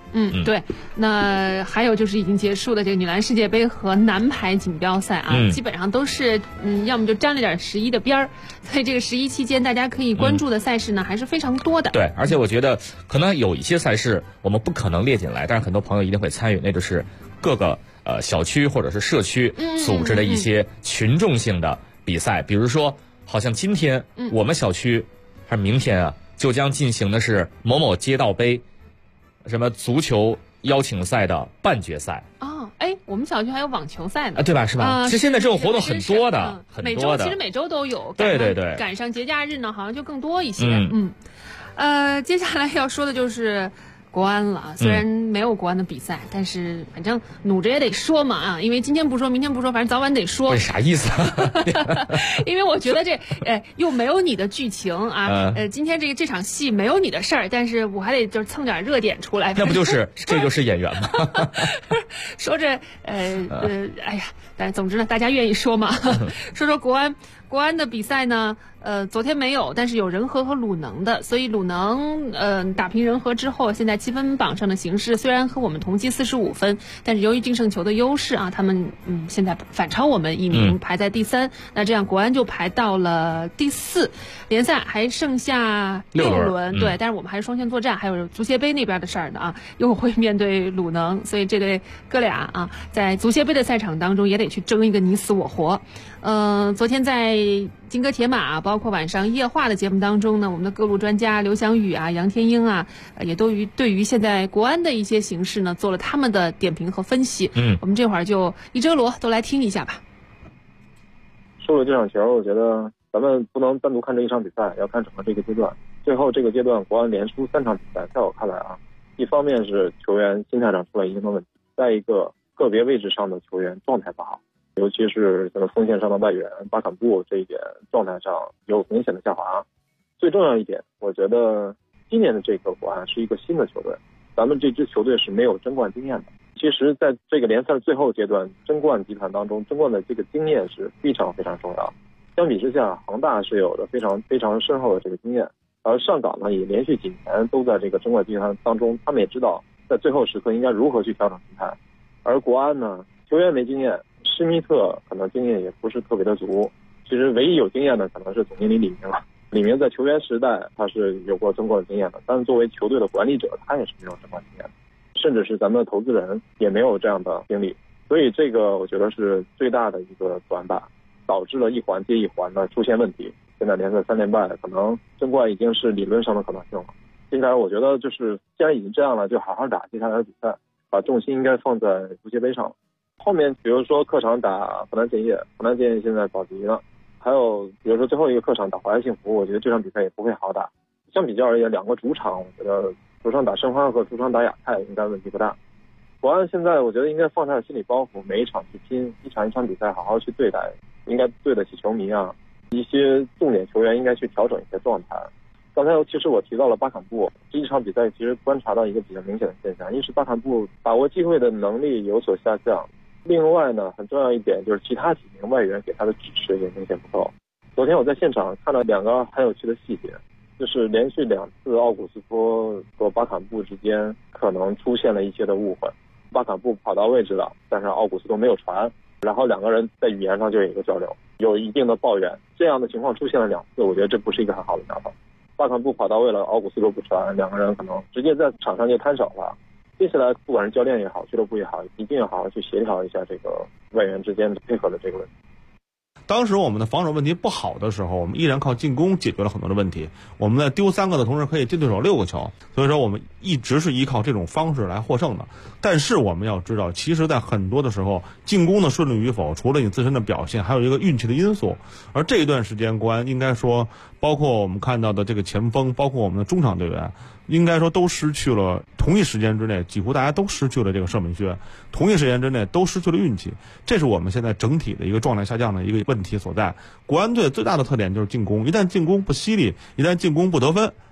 [SPEAKER 5] 对。那还有就是已经结束的这个女篮世界杯和男排锦标赛啊，基本上都是要么就沾了点11的边儿，所以这个11期间大家可以关注的赛事呢还是非常多的。
[SPEAKER 6] 对，而且我觉得可能有一些赛事我们不可能列进来，但是很多朋友一定会参与，那就是各个小区或者是社区组织的一些群众性的比赛，比如说好像今天我们小区还是明天啊，就将进行的是某某街道杯什么足球邀请赛的半决赛。
[SPEAKER 5] 我们小区还有网球赛呢，
[SPEAKER 6] 对吧？是吧？其实现在这种活动很多的，很多的。
[SPEAKER 5] 其实每周都有。
[SPEAKER 6] 对。
[SPEAKER 5] 赶上节假日呢，好像就更多一些。接下来要说的就是国安了，虽然没有国安的比赛，但是反正努着也得说嘛啊，因为今天不说，明天不说，反正早晚得说。
[SPEAKER 6] 啥意思啊？
[SPEAKER 5] 因为我觉得又没有你的剧情啊，今天这场戏没有你的事儿，但是我还得就是蹭点热点出来。
[SPEAKER 6] 那不就是这就是演员吗？
[SPEAKER 5] 说着哎呀，但总之呢，大家愿意说嘛。说国安的比赛呢，昨天没有，但是有仁和和鲁能的，所以鲁能打平仁和之后，现在积分榜上的形势虽然和我们同积45分，但是由于净胜球的优势啊，他们现在反超我们1名，排在第3。那这样国安就排到了第4，联赛还剩下6轮，对，但是我们还是双线作战，还有足协杯那边的事儿呢啊，又会面对鲁能，所以这对哥俩啊，在足协杯的赛场当中也得去争一个你死我活。昨天在金戈铁马包括晚上夜话的节目当中呢，我们的各路专家刘翔宇啊、杨天英啊，也都对于现在国安的一些形势呢做了他们的点评和分析。我们这会儿就一遮罗都来听一下吧。
[SPEAKER 8] 输了这场球，我觉得咱们不能单独看这一场比赛，要看整个这个阶段。最后这个阶段国安连输3场比赛，在我看来啊，一方面是球员心态上出了一定的问题，再一个个别位置上的球员状态不好，尤其是这个锋线上的外援巴坎布这一点状态上有明显的下滑。最重要一点，我觉得今年的这个国安是一个新的球队，咱们这支球队是没有争冠经验的。其实在这个联赛最后阶段，争冠集团当中，争冠的这个经验是非常非常重要。相比之下，恒大是有的非常非常深厚的这个经验，而上港呢也连续几年都在这个争冠集团当中，他们也知道在最后时刻应该如何去调整心态。而国安呢，球员没经验，施密特可能经验也不是特别的足，其实唯一有经验的可能是总经理李明了。李明在球员时代他是有过争冠经验的，但是作为球队的管理者，他也是没有争冠经验的，甚至是咱们的投资人也没有这样的经历。所以这个我觉得是最大的一个短板，导致了一环接一环的出现问题。现在联赛3连败，可能争冠已经是理论上的可能性了。接下来我觉得就是既然已经这样了，就好好打接下来的比赛，把重心应该放在足协杯上。后面比如说客场打河南建业，河南建业现在保级了，还有比如说最后一个客场打华夏幸福，我觉得这场比赛也不会好打。相比较而言，两个主场，我觉得主场打申花和主场打亚泰应该问题不大。国安现在我觉得应该放下心理包袱，每一场去拼，一场一场比赛好好去对待，应该对得起球迷啊，一些重点球员应该去调整一些状态。刚才其实我提到了巴坎布，这一场比赛其实观察到一个比较明显的现象，一是巴坎布把握机会的能力有所下降，另外呢，很重要一点就是其他几名外援给他的支持也明显不够。昨天我在现场看到2个很有趣的细节，就是连续2次奥古斯托和巴坎布之间可能出现了一些的误会，巴坎布跑到位置了，但是奥古斯托没有传，然后2个人在语言上就有一个交流，有一定的抱怨，这样的情况出现了2次，我觉得这不是一个很好的苗头。巴坎布跑到位了，奥古斯托不传，2个人可能直接在场上就摊手了。接下来不管是教练也好，俱乐部也好，一定要好好去协调一下这个外援之间的配合的这个问题。
[SPEAKER 10] 当时我们的防守问题不好的时候，我们依然靠进攻解决了很多的问题。我们在丢3个的同时可以进对手6个球，所以说我们一直是依靠这种方式来获胜的。但是我们要知道，其实在很多的时候，进攻的顺利与否，除了你自身的表现，还有一个运气的因素。而这一段时间，国安应该说，包括我们看到的这个前锋，包括我们的中场队员，应该说都失去了，同一时间之内几乎大家都失去了这个射门靴，同一时间之内都失去了运气，这是我们现在整体的一个状态下降的一个问题所在。国安队最大的特点就是进攻，一旦进攻不犀利，一旦进攻不得分，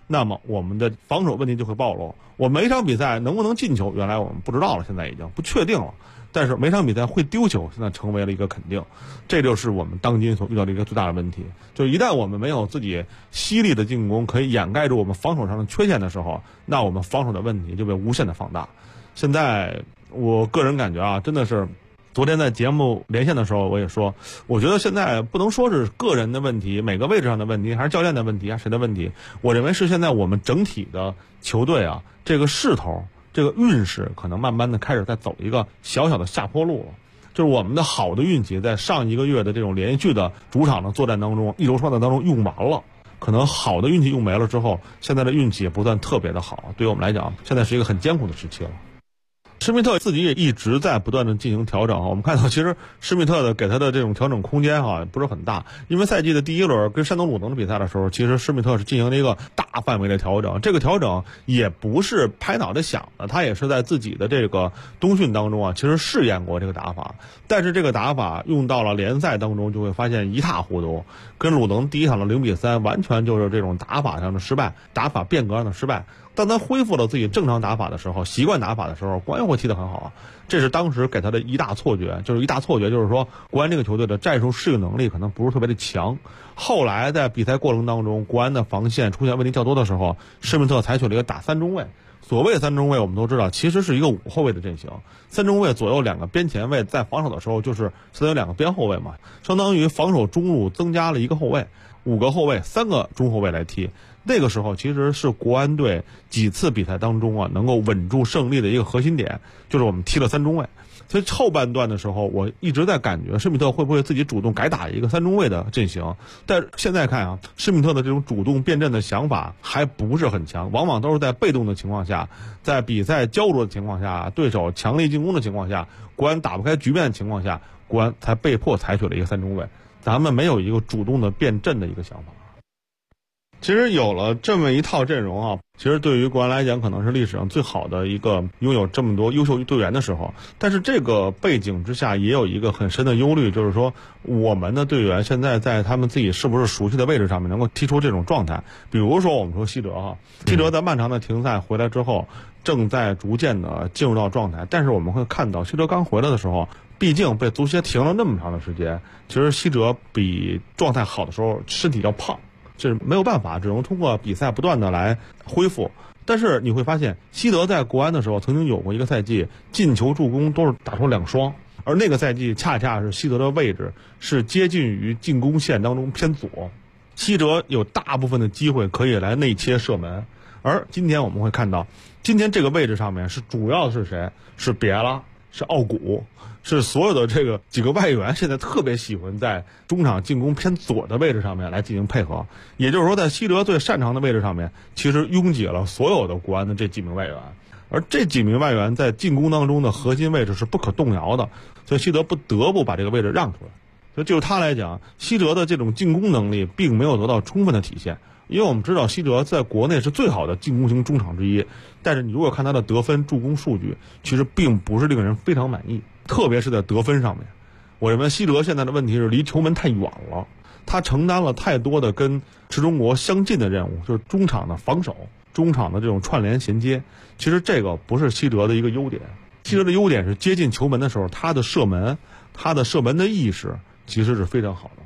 [SPEAKER 10] 那么我们的防守问题就会暴露。我每一场比赛能不能进球，原来我们不知道了，现在已经不确定了。但是每场比赛会丢球，现在成为了一个肯定。这就是我们当今所遇到的一个最大的问题。就是一旦我们没有自己犀利的进攻可以掩盖住我们防守上的缺陷的时候，那我们防守的问题就被无限的放大。现在我个人感觉啊，真的是昨天在节目连线的时候我也说，我觉得现在不能说是个人的问题，每个位置上的问题，还是教练的问题，还是谁的问题，我认为是现在我们整体的球队啊，这个势头，这个运势可能慢慢的开始在走一个小小的下坡路了。就是我们的好的运气在上一个月的这种连续的主场的作战当中，一周双战当中用完了，可能好的运气用没了之后，现在的运气也不算特别的好，对于我们来讲现在是一个很艰苦的时期了。施密特自己也一直在不断的进行调整，我们看到其实施密特的给他的这种调整空间不是很大，因为赛季的第一轮跟山东鲁能的比赛的时候，其实施密特是进行了一个大范围的调整，这个调整也不是拍脑袋想的，他也是在自己的这个冬训当中其实试验过这个打法，但是这个打法用到了联赛当中就会发现一塌糊涂，跟鲁能第一场的0-3完全就是这种打法上的失败，打法变革上的失败。当他恢复了自己正常打法的时候，习惯打法的时候，国安会踢得很好，这是当时给他的一大错觉，就是说国安这个球队的战术适应能力可能不是特别的强。后来在比赛过程当中，国安的防线出现问题较多的时候，施密特采取了一个打3中卫。所谓3中卫我们都知道，其实是一个5后卫的阵型，3中卫左右2个边前卫，在防守的时候就是相当于2个边后卫嘛，相当于防守中路增加了1个后卫，5个后卫3个中后卫来踢。那个时候其实是国安队几次比赛当中能够稳住胜利的一个核心点，就是我们踢了3中卫。所以后半段的时候，我一直在感觉施密特会不会自己主动改打一个3中卫的阵型，但是现在看施密特的这种主动变阵的想法还不是很强，往往都是在被动的情况下，在比赛焦灼的情况下，对手强力进攻的情况下，国安打不开局面的情况下，国安才被迫采取了一个3中卫，咱们没有一个主动的变阵的一个想法。其实有了这么一套阵容其实对于国安来讲可能是历史上最好的一个拥有这么多优秀队员的时候，但是这个背景之下也有一个很深的忧虑，就是说我们的队员现在在他们自己是不是熟悉的位置上面能够踢出这种状态。比如说我们说西哲西哲在漫长的停赛回来之后正在逐渐的进入到状态，但是我们会看到西哲刚回来的时候，毕竟被足协停了那么长的时间，其实西哲比状态好的时候身体要胖，这是没有办法，只能通过比赛不断的来恢复。但是你会发现西德在国安的时候曾经有过一个赛季进球助攻都是打出2双，而那个赛季恰恰是西德的位置是接近于进攻线当中偏左，西德有大部分的机会可以来内切射门。而今天我们会看到，今天这个位置上面是主要是谁？是别拉，是奥古，是所有的这个几个外援现在特别喜欢在中场进攻偏左的位置上面来进行配合。也就是说在西德最擅长的位置上面，其实拥挤了所有的国安的这几名外援，而这几名外援在进攻当中的核心位置是不可动摇的，所以西德不得不把这个位置让出来。所以就他来讲，西德的这种进攻能力并没有得到充分的体现。因为我们知道西德在国内是最好的进攻型中场之一，但是你如果看他的得分助攻数据，其实并不是令人非常满意，特别是在得分上面。我认为西德现在的问题是离球门太远了，他承担了太多的跟池中国相近的任务，就是中场的防守，中场的这种串联衔接。其实这个不是西德的一个优点，西德的优点是接近球门的时候，他的射门的意识其实是非常好的。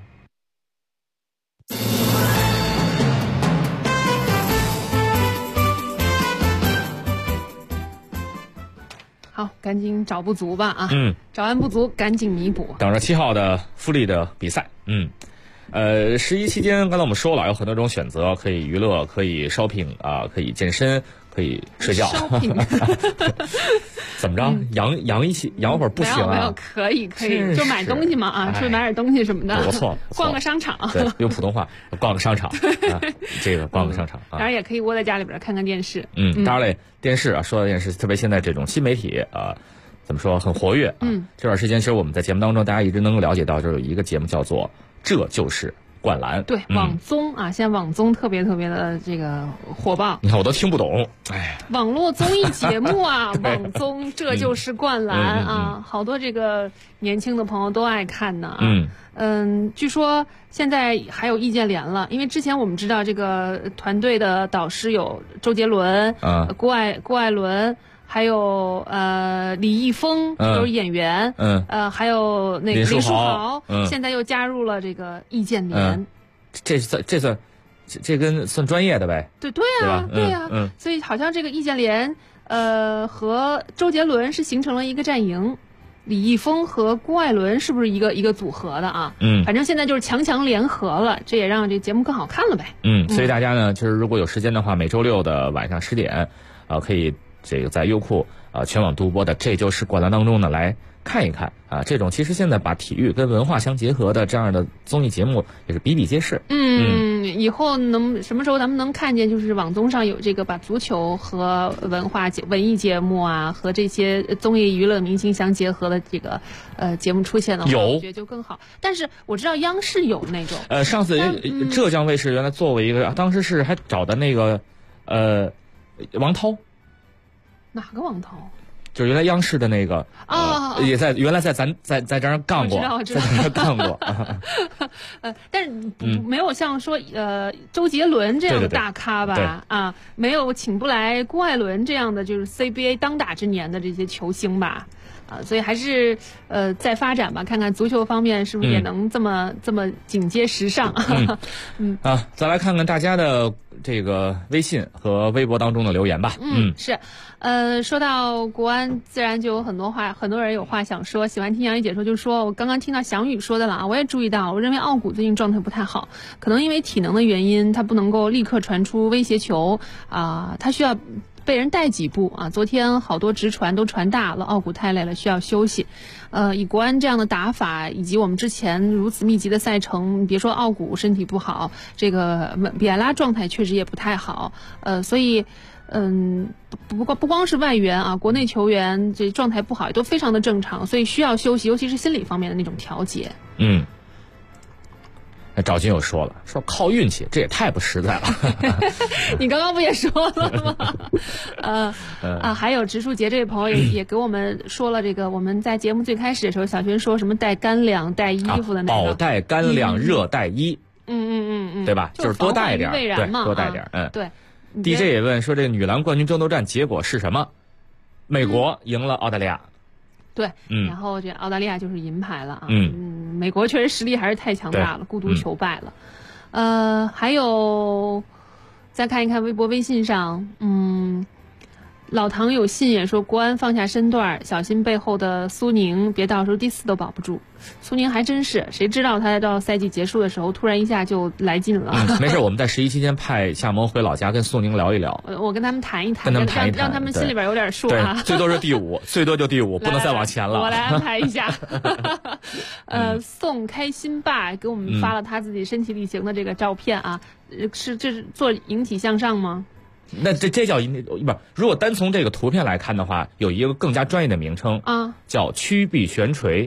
[SPEAKER 5] 好，赶紧找不足吧找完不足赶紧弥补，
[SPEAKER 6] 等着7号的富力的比赛。11期间刚才我们说了有很多种选择，可以娱乐，可以 shopping 可以健身，可以睡觉。怎么着？养会儿不行
[SPEAKER 5] 没有，可以，就买东西嘛出去买点东西什么的。
[SPEAKER 6] 不错，
[SPEAKER 5] 逛个商场。
[SPEAKER 6] 对，用普通话，逛个商场这个逛个商场
[SPEAKER 5] 当然也可以窝在家里边看看电视。
[SPEAKER 6] 当然了，电视说到电视，特别现在这种新媒体怎么说很活跃这段时间其实我们在节目当中大家一直能够了解到，就是有一个节目叫做《这就是灌篮。
[SPEAKER 5] 对，网综啊，现在网综特别的这个火爆。
[SPEAKER 6] 你看我都听不懂，哎，
[SPEAKER 5] 网络综艺节目啊，网综这就是灌篮啊，好多这个年轻的朋友都爱看呢啊。据说现在还有易建联了，因为之前我们知道这个团队的导师有周杰伦、郭艾伦。还有李易峰都是演员，还有那个林书豪，现在又加入了这个易建联，
[SPEAKER 6] 这跟算专业的呗？
[SPEAKER 5] 对啊，对啊，所以好像这个易建联和周杰伦是形成了一个战营，李易峰和郭艾伦是不是一个组合的啊？反正现在就是强联合了，这也让这节目更好看了呗。
[SPEAKER 6] 所以大家呢，就是如果有时间的话，每周六的晚上10点，可以。这个在优酷全网独播的《这就是灌篮》当中呢，来看一看啊，这种其实现在把体育跟文化相结合的这样的综艺节目也是比比皆是。
[SPEAKER 5] 以后什么时候咱们能看见，就是网综上有这个把足球和文艺节目啊，和这些综艺娱乐明星相结合的这个节目出现的话，我觉得就更好。但是我知道央视有那种，
[SPEAKER 6] 上次浙江卫视原来做过一个，当时是还找的那个王涛。
[SPEAKER 5] 哪个王涛？
[SPEAKER 6] 就是原来央视的那个也原来在咱这儿干过，
[SPEAKER 5] 在这
[SPEAKER 6] 儿干过。
[SPEAKER 5] 但是没有像说周杰伦这样的大咖吧？啊，没有请不来郭艾伦这样的就是 CBA 当打之年的这些球星吧？所以还是在发展吧，看看足球方面是不是也能这么紧接时尚。
[SPEAKER 6] 再来看看大家的这个微信和微博当中的留言吧。
[SPEAKER 5] 是。说到国安，自然就有很多人有话想说，喜欢听杨宇解说，就说我刚刚听到翔宇说的了啊，我也注意到，我认为奥古最近状态不太好，可能因为体能的原因，他不能够立刻传出威胁球啊，他需要被人带几步啊。昨天好多直传都传大了，奥古太累了，需要休息。以国安这样的打法，以及我们之前如此密集的赛程，别说奥古身体不好，这个比埃拉状态确实也不太好，所以。不光是外援啊，国内球员这状态不好也都非常的正常，所以需要休息，尤其是心理方面的那种调节。
[SPEAKER 6] 赵金又说了，说靠运气，这也太不实在了。
[SPEAKER 5] 你刚刚不也说了吗？还有植树节这位朋友也给我们说了这个，我们在节目最开始的时候，小群说什么带干粮、带衣服的那个，
[SPEAKER 6] 保带干粮、热带衣。对吧？就是多带点，对，多带点。
[SPEAKER 5] 对。
[SPEAKER 6] DJ 也问说，这个女篮冠军争夺战结果是什么？美国赢了澳大利亚。
[SPEAKER 5] 对，然后这澳大利亚就是银牌了啊。美国确实实力还是太强大了，孤独求败了。还有，再看一看微博、微信上，老唐有信也说，国安放下身段，小心背后的苏宁，别到时候第4都保不住。苏宁还真是，谁知道他到赛季结束的时候，突然一下就来劲了。
[SPEAKER 6] 没事，我们在11期间派夏萌回老家跟苏宁聊一聊。
[SPEAKER 5] 我跟他们谈一谈，让他们心里边有点数啊。
[SPEAKER 6] 最多是第5，最多就第5，不能再往前了。
[SPEAKER 5] 我来安排一下。宋开心爸给我们发了他自己身体力行的这个照片啊，这是做引体向上吗？
[SPEAKER 6] 那这叫不，如果单从这个图片来看的话，有一个更加专业的名称啊，叫曲臂悬垂。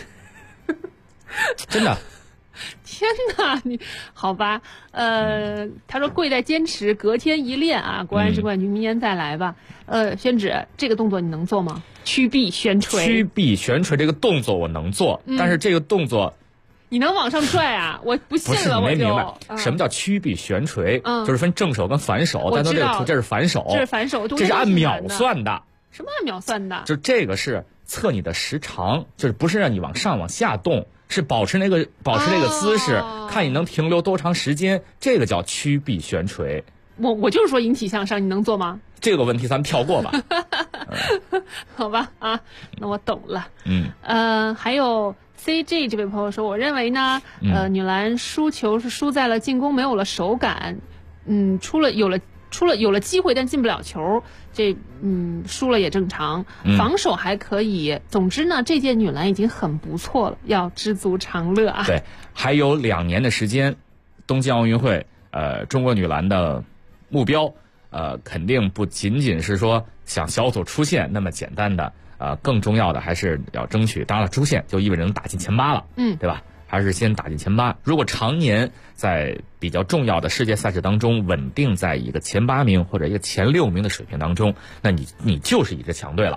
[SPEAKER 6] 真的，
[SPEAKER 5] 天哪，你好吧？他说贵在坚持，隔天一练啊，国安是冠军，明年再来吧。宣纸这个动作你能做吗？曲臂悬垂。
[SPEAKER 6] 曲臂悬垂这个动作我能做，但是这个动作。
[SPEAKER 5] 你能往上拽啊？我不信了，
[SPEAKER 6] 我就。没明白什么叫曲臂悬垂，就是分正手跟反手。但从这个图，这是反手，
[SPEAKER 5] 这是反手，
[SPEAKER 6] 这是按秒算的。
[SPEAKER 5] 什么按秒算的？
[SPEAKER 6] 就这个是测你的时长，就是不是让你往上往下动，是保持那个姿势，看你能停留多长时间，这个叫曲臂悬垂。
[SPEAKER 5] 我就是说引体向上，你能做吗？
[SPEAKER 6] 这个问题咱们跳过吧。
[SPEAKER 5] 好吧啊，那我懂了。还有。CJ 这位朋友说，我认为呢，女篮输球是输在了进攻没有了手感，有了机会但进不了球，这输了也正常，防守还可以。总之呢，这届女篮已经很不错了，要知足常乐啊。
[SPEAKER 6] 对，还有2年的时间，东京奥运会，中国女篮的目标，肯定不仅仅是说想小组出线那么简单的。更重要的还是要争取，当然了，出线就意味着能打进前8了，对吧？ 还是先打进前8。如果常年在比较重要的世界赛事当中稳定在一个前8名或者一个前6名的水平当中，那你就是一支强队了。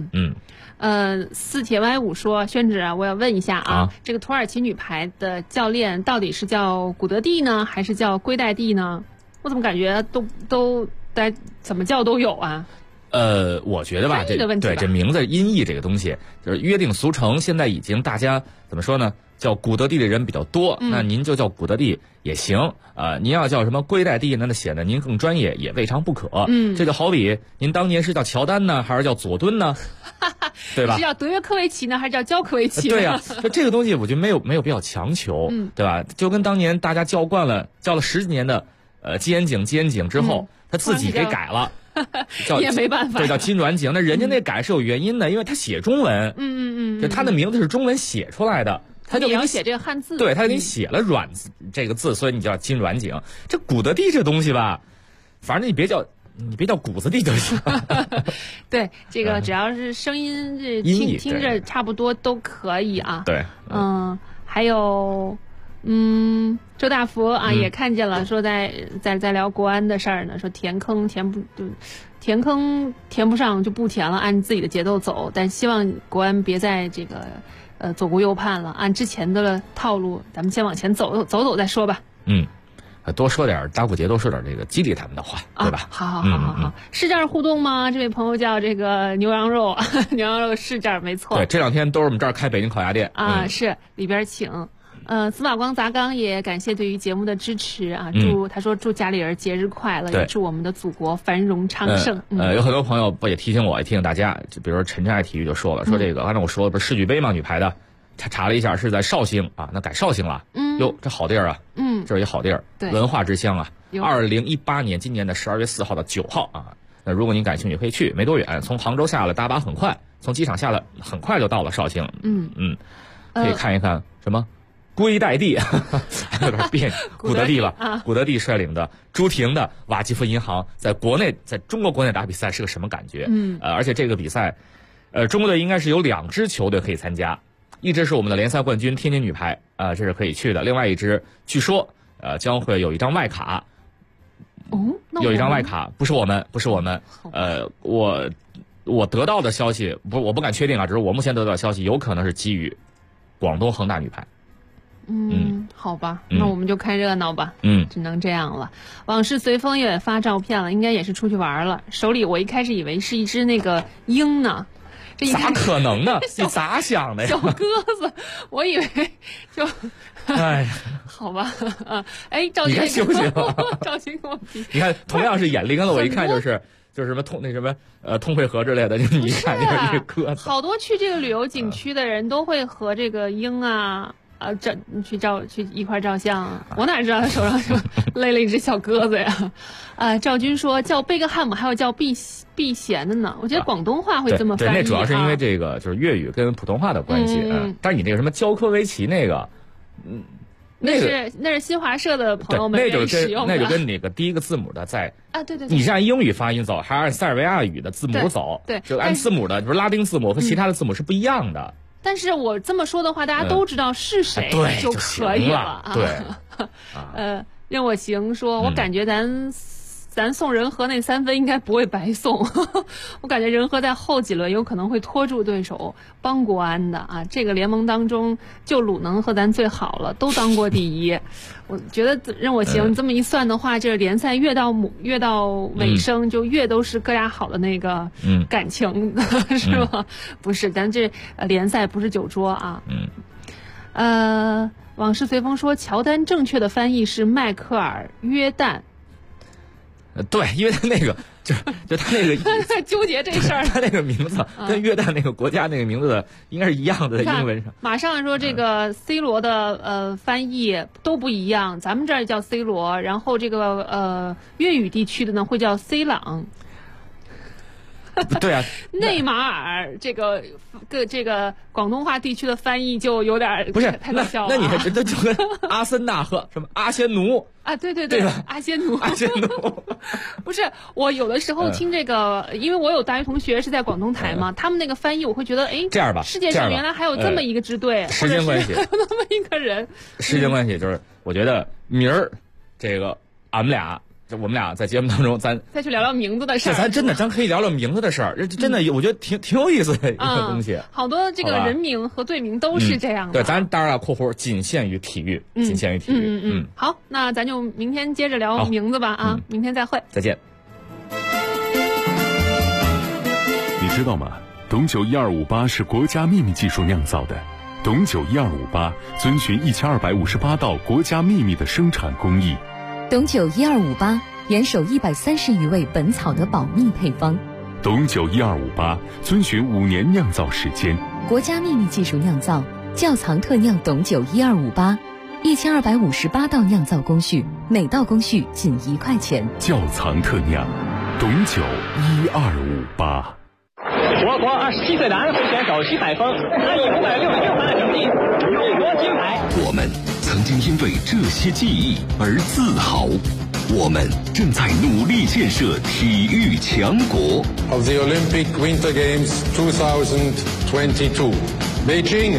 [SPEAKER 5] 四铁 Y5 说，轩芷啊，我要问一下啊，这个土耳其女排的教练到底是叫古德蒂呢，还是叫圭代蒂呢？我怎么感觉都怎么叫都有啊？
[SPEAKER 6] 我觉得吧，这名字音译这个东西就是约定俗成，现在已经大家怎么说呢？叫古德蒂的人比较多，那您就叫古德蒂也行。您要叫什么圭代蒂，那显得您更专业也未尝不可。这就好比您当年是叫乔丹呢，还是叫佐敦呢？对吧？
[SPEAKER 5] 是叫德约科维奇呢，还是叫焦科维奇呢？
[SPEAKER 6] 对呀，这个东西我觉得没有必要强求，对吧？就跟当年大家叫了10几年的基岩井之后，他自己给改了。
[SPEAKER 5] 也没办法，
[SPEAKER 6] 这叫金软井。那人家那改是有原因的，因为他写中文，就他的名字是中文写出来的，他就给你
[SPEAKER 5] 写这个汉字，
[SPEAKER 6] 对，他给你写了软这个字，所以你叫金软井。这古德蒂这东西吧，反正你别叫谷子地就行。
[SPEAKER 5] 对，这个只要是声音听着差不多都可以啊。
[SPEAKER 6] 对，
[SPEAKER 5] 还有。周大福啊也看见了，说在聊国安的事儿呢，说填坑填不上就不填了，按自己的节奏走，但希望国安别再这个左顾右盼了，按之前的套路，咱们先往前走再说吧。
[SPEAKER 6] 多说点打鼓节，多说点这个激励他们的话，对吧？
[SPEAKER 5] 好，是这样互动吗？这位朋友叫这个牛羊肉，牛羊肉是这样没错。
[SPEAKER 6] 对，这2天都是我们这儿开北京烤鸭店
[SPEAKER 5] 啊，是里边请。司马光砸缸也感谢对于节目的支持啊！他说祝家里人节日快乐，也祝我们的祖国繁荣昌盛。
[SPEAKER 6] 有很多朋友不也提醒我，也提醒大家，就比如说陈真爱体育就说了，说这个刚才我说的不是世俱杯吗？女排的，查了一下是在绍兴啊，那改绍兴了。哟，这好地儿啊！这是一好地儿，文化之乡啊。2018年今年的12月4号到9号啊，那如果您感兴趣可以去，没多远，从杭州下了大巴很快，从机场下了很快就到了绍兴。可以看一看什么。圭代蒂有点别扭，古德蒂吧，古德蒂率领的朱婷的瓦基弗银行在中国国内打比赛是个什么感觉？而且这个比赛，中国队应该是有2支球队可以参加，一支是我们的联赛冠军天津女排，这是可以去的，另外一支据说将会有一张外卡。有一张外卡，不是我们，我得到的消息，我不敢确定啊，只是我目前得到的消息，有可能是基于广东恒大女排。
[SPEAKER 5] 好吧，那我们就看热闹吧。只能这样了。往事随风也发照片了，应该也是出去玩了。手里我一开始以为是一只那个鹰呢，这
[SPEAKER 6] 咋可能呢？你咋想的呀？
[SPEAKER 5] 小鸽子，我以为就，
[SPEAKER 6] 哎，
[SPEAKER 5] 好吧，赵鑫，
[SPEAKER 6] 你看行不行？
[SPEAKER 5] 赵鑫跟我比，
[SPEAKER 6] 你看同样是眼铃了，我一看就是什么通惠河之类的，就你一看就是一个鸽子。
[SPEAKER 5] 好多去这个旅游景区的人都会和这个鹰啊。去一块照相，我哪知道他手上就勒了一只小鸽子呀？赵军说叫贝克汉姆还有叫避嫌的呢，我觉得广东话会这么翻译。
[SPEAKER 6] 对，那主要是因为这个就是粤语跟普通话的关系。但是你那个什么焦科维奇那个，
[SPEAKER 5] 那是新华社的朋友们使用的，
[SPEAKER 6] 那就跟那个第一个字母的在
[SPEAKER 5] 对，
[SPEAKER 6] 你是按英语发音走，还是按塞尔维亚语的字母走？
[SPEAKER 5] 对，
[SPEAKER 6] 就按字母的，比如拉丁字母和其他的字母是不一样的。
[SPEAKER 5] 但是我这么说的话，大家都知道是谁就可以了。
[SPEAKER 6] 对，
[SPEAKER 5] 任我行说，我感觉咱送仁和那3分应该不会白送，我感觉仁和在后几轮有可能会拖住对手，帮国安的啊。这个联盟当中，就鲁能和咱最好了，都当过第一。我觉得任我行这么一算的话，这联赛越到尾声，就越都是各家好的那个感情，是吗？不是，咱这联赛不是酒桌啊。往事随风说，乔丹正确的翻译是迈克尔·约旦。
[SPEAKER 6] 对，因为他那个就他那个
[SPEAKER 5] 在纠结这事儿，
[SPEAKER 6] 他那个名字跟约旦那个国家那个名字的应该是一样的，在英文上。
[SPEAKER 5] 马上说这个 C 罗的翻译都不一样，咱们这儿叫 C 罗，然后这个粤语地区的呢会叫 C 朗。
[SPEAKER 6] 对啊，
[SPEAKER 5] 内马尔这个广东话地区的翻译就有点
[SPEAKER 6] 不是
[SPEAKER 5] 太搞笑了。
[SPEAKER 6] 那你还觉得就跟阿森纳和什么阿仙奴
[SPEAKER 5] 啊？对，阿仙奴，不是我有的时候听这个，因为我有大学同学是在广东台嘛，他们那个翻译我会觉得，哎，
[SPEAKER 6] 这样吧，
[SPEAKER 5] 世界上原来还有这么一个支队，
[SPEAKER 6] 时间关系，
[SPEAKER 5] 还有那么一个人。
[SPEAKER 6] 时间关系就是，我觉得明儿这个我们俩在节目当中，咱
[SPEAKER 5] 再去聊聊名字的事儿。
[SPEAKER 6] 咱可以聊聊名字的事儿，这真的我觉得挺有意思的一个东西。
[SPEAKER 5] 好多这个人名和队名都是这样的。
[SPEAKER 6] 对，咱当然要括弧仅限于体育，仅限于体育。
[SPEAKER 5] 好，那咱就明天接着聊名字吧啊，明天再会，
[SPEAKER 6] 再见。
[SPEAKER 1] 你知道吗？董酒1258是国家秘密技术酿造的。董酒1258遵循1258道国家秘密的生产工艺。
[SPEAKER 4] 董酒1258严守130余位本草的保密配方。
[SPEAKER 1] 董酒1258遵循5年酿造时间，
[SPEAKER 4] 国家秘密技术酿造，窖藏特酿董酒1258，1258道酿造工序，每道工序仅1块钱。
[SPEAKER 1] 窖藏特酿，董酒1258。
[SPEAKER 2] 我国27岁的安徽选手徐海峰，他以566分的成绩勇夺金牌。
[SPEAKER 22] 我们曾经因为这些记忆而自豪，我们正在努力建设体育强国。
[SPEAKER 11] Of the Olympic Winter Games 2022, Beijing。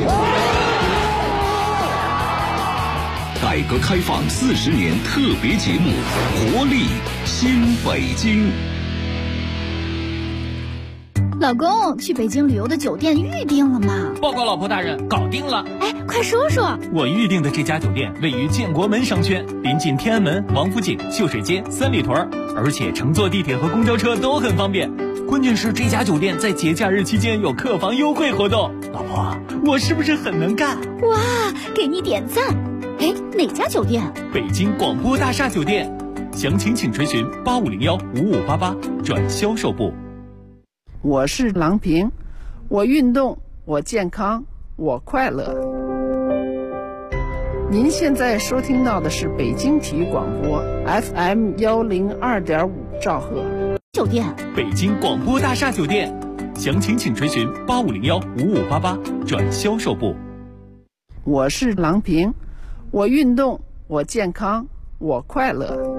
[SPEAKER 22] 改革开放40年特别节目，活力新北京。
[SPEAKER 14] 老公，去北京旅游的酒店预定了吗？
[SPEAKER 2] 报告老婆大人，搞定了。
[SPEAKER 14] 哎，快说说。
[SPEAKER 2] 我预定的这家酒店位于建国门商圈，临近天安门、王府井、秀水街、三里屯，而且乘坐地铁和公交车都很方便。关键是这家酒店在节假日期间有客房优惠活动。老婆，我是不是很能干？
[SPEAKER 14] 哇，给你点赞。哎，哪家酒店？
[SPEAKER 2] 北京广播大厦酒店。详情请垂询8501-5588转销售部。
[SPEAKER 3] 我是郎平，我运动，我健康，我快乐。您现在收听到的是北京体育广播 FM 102.5兆赫。
[SPEAKER 14] 酒店，
[SPEAKER 2] 北京广播大厦酒店。详情请垂询8501-5588转销售部。
[SPEAKER 3] 我是郎平，我运动，我健康，我快乐。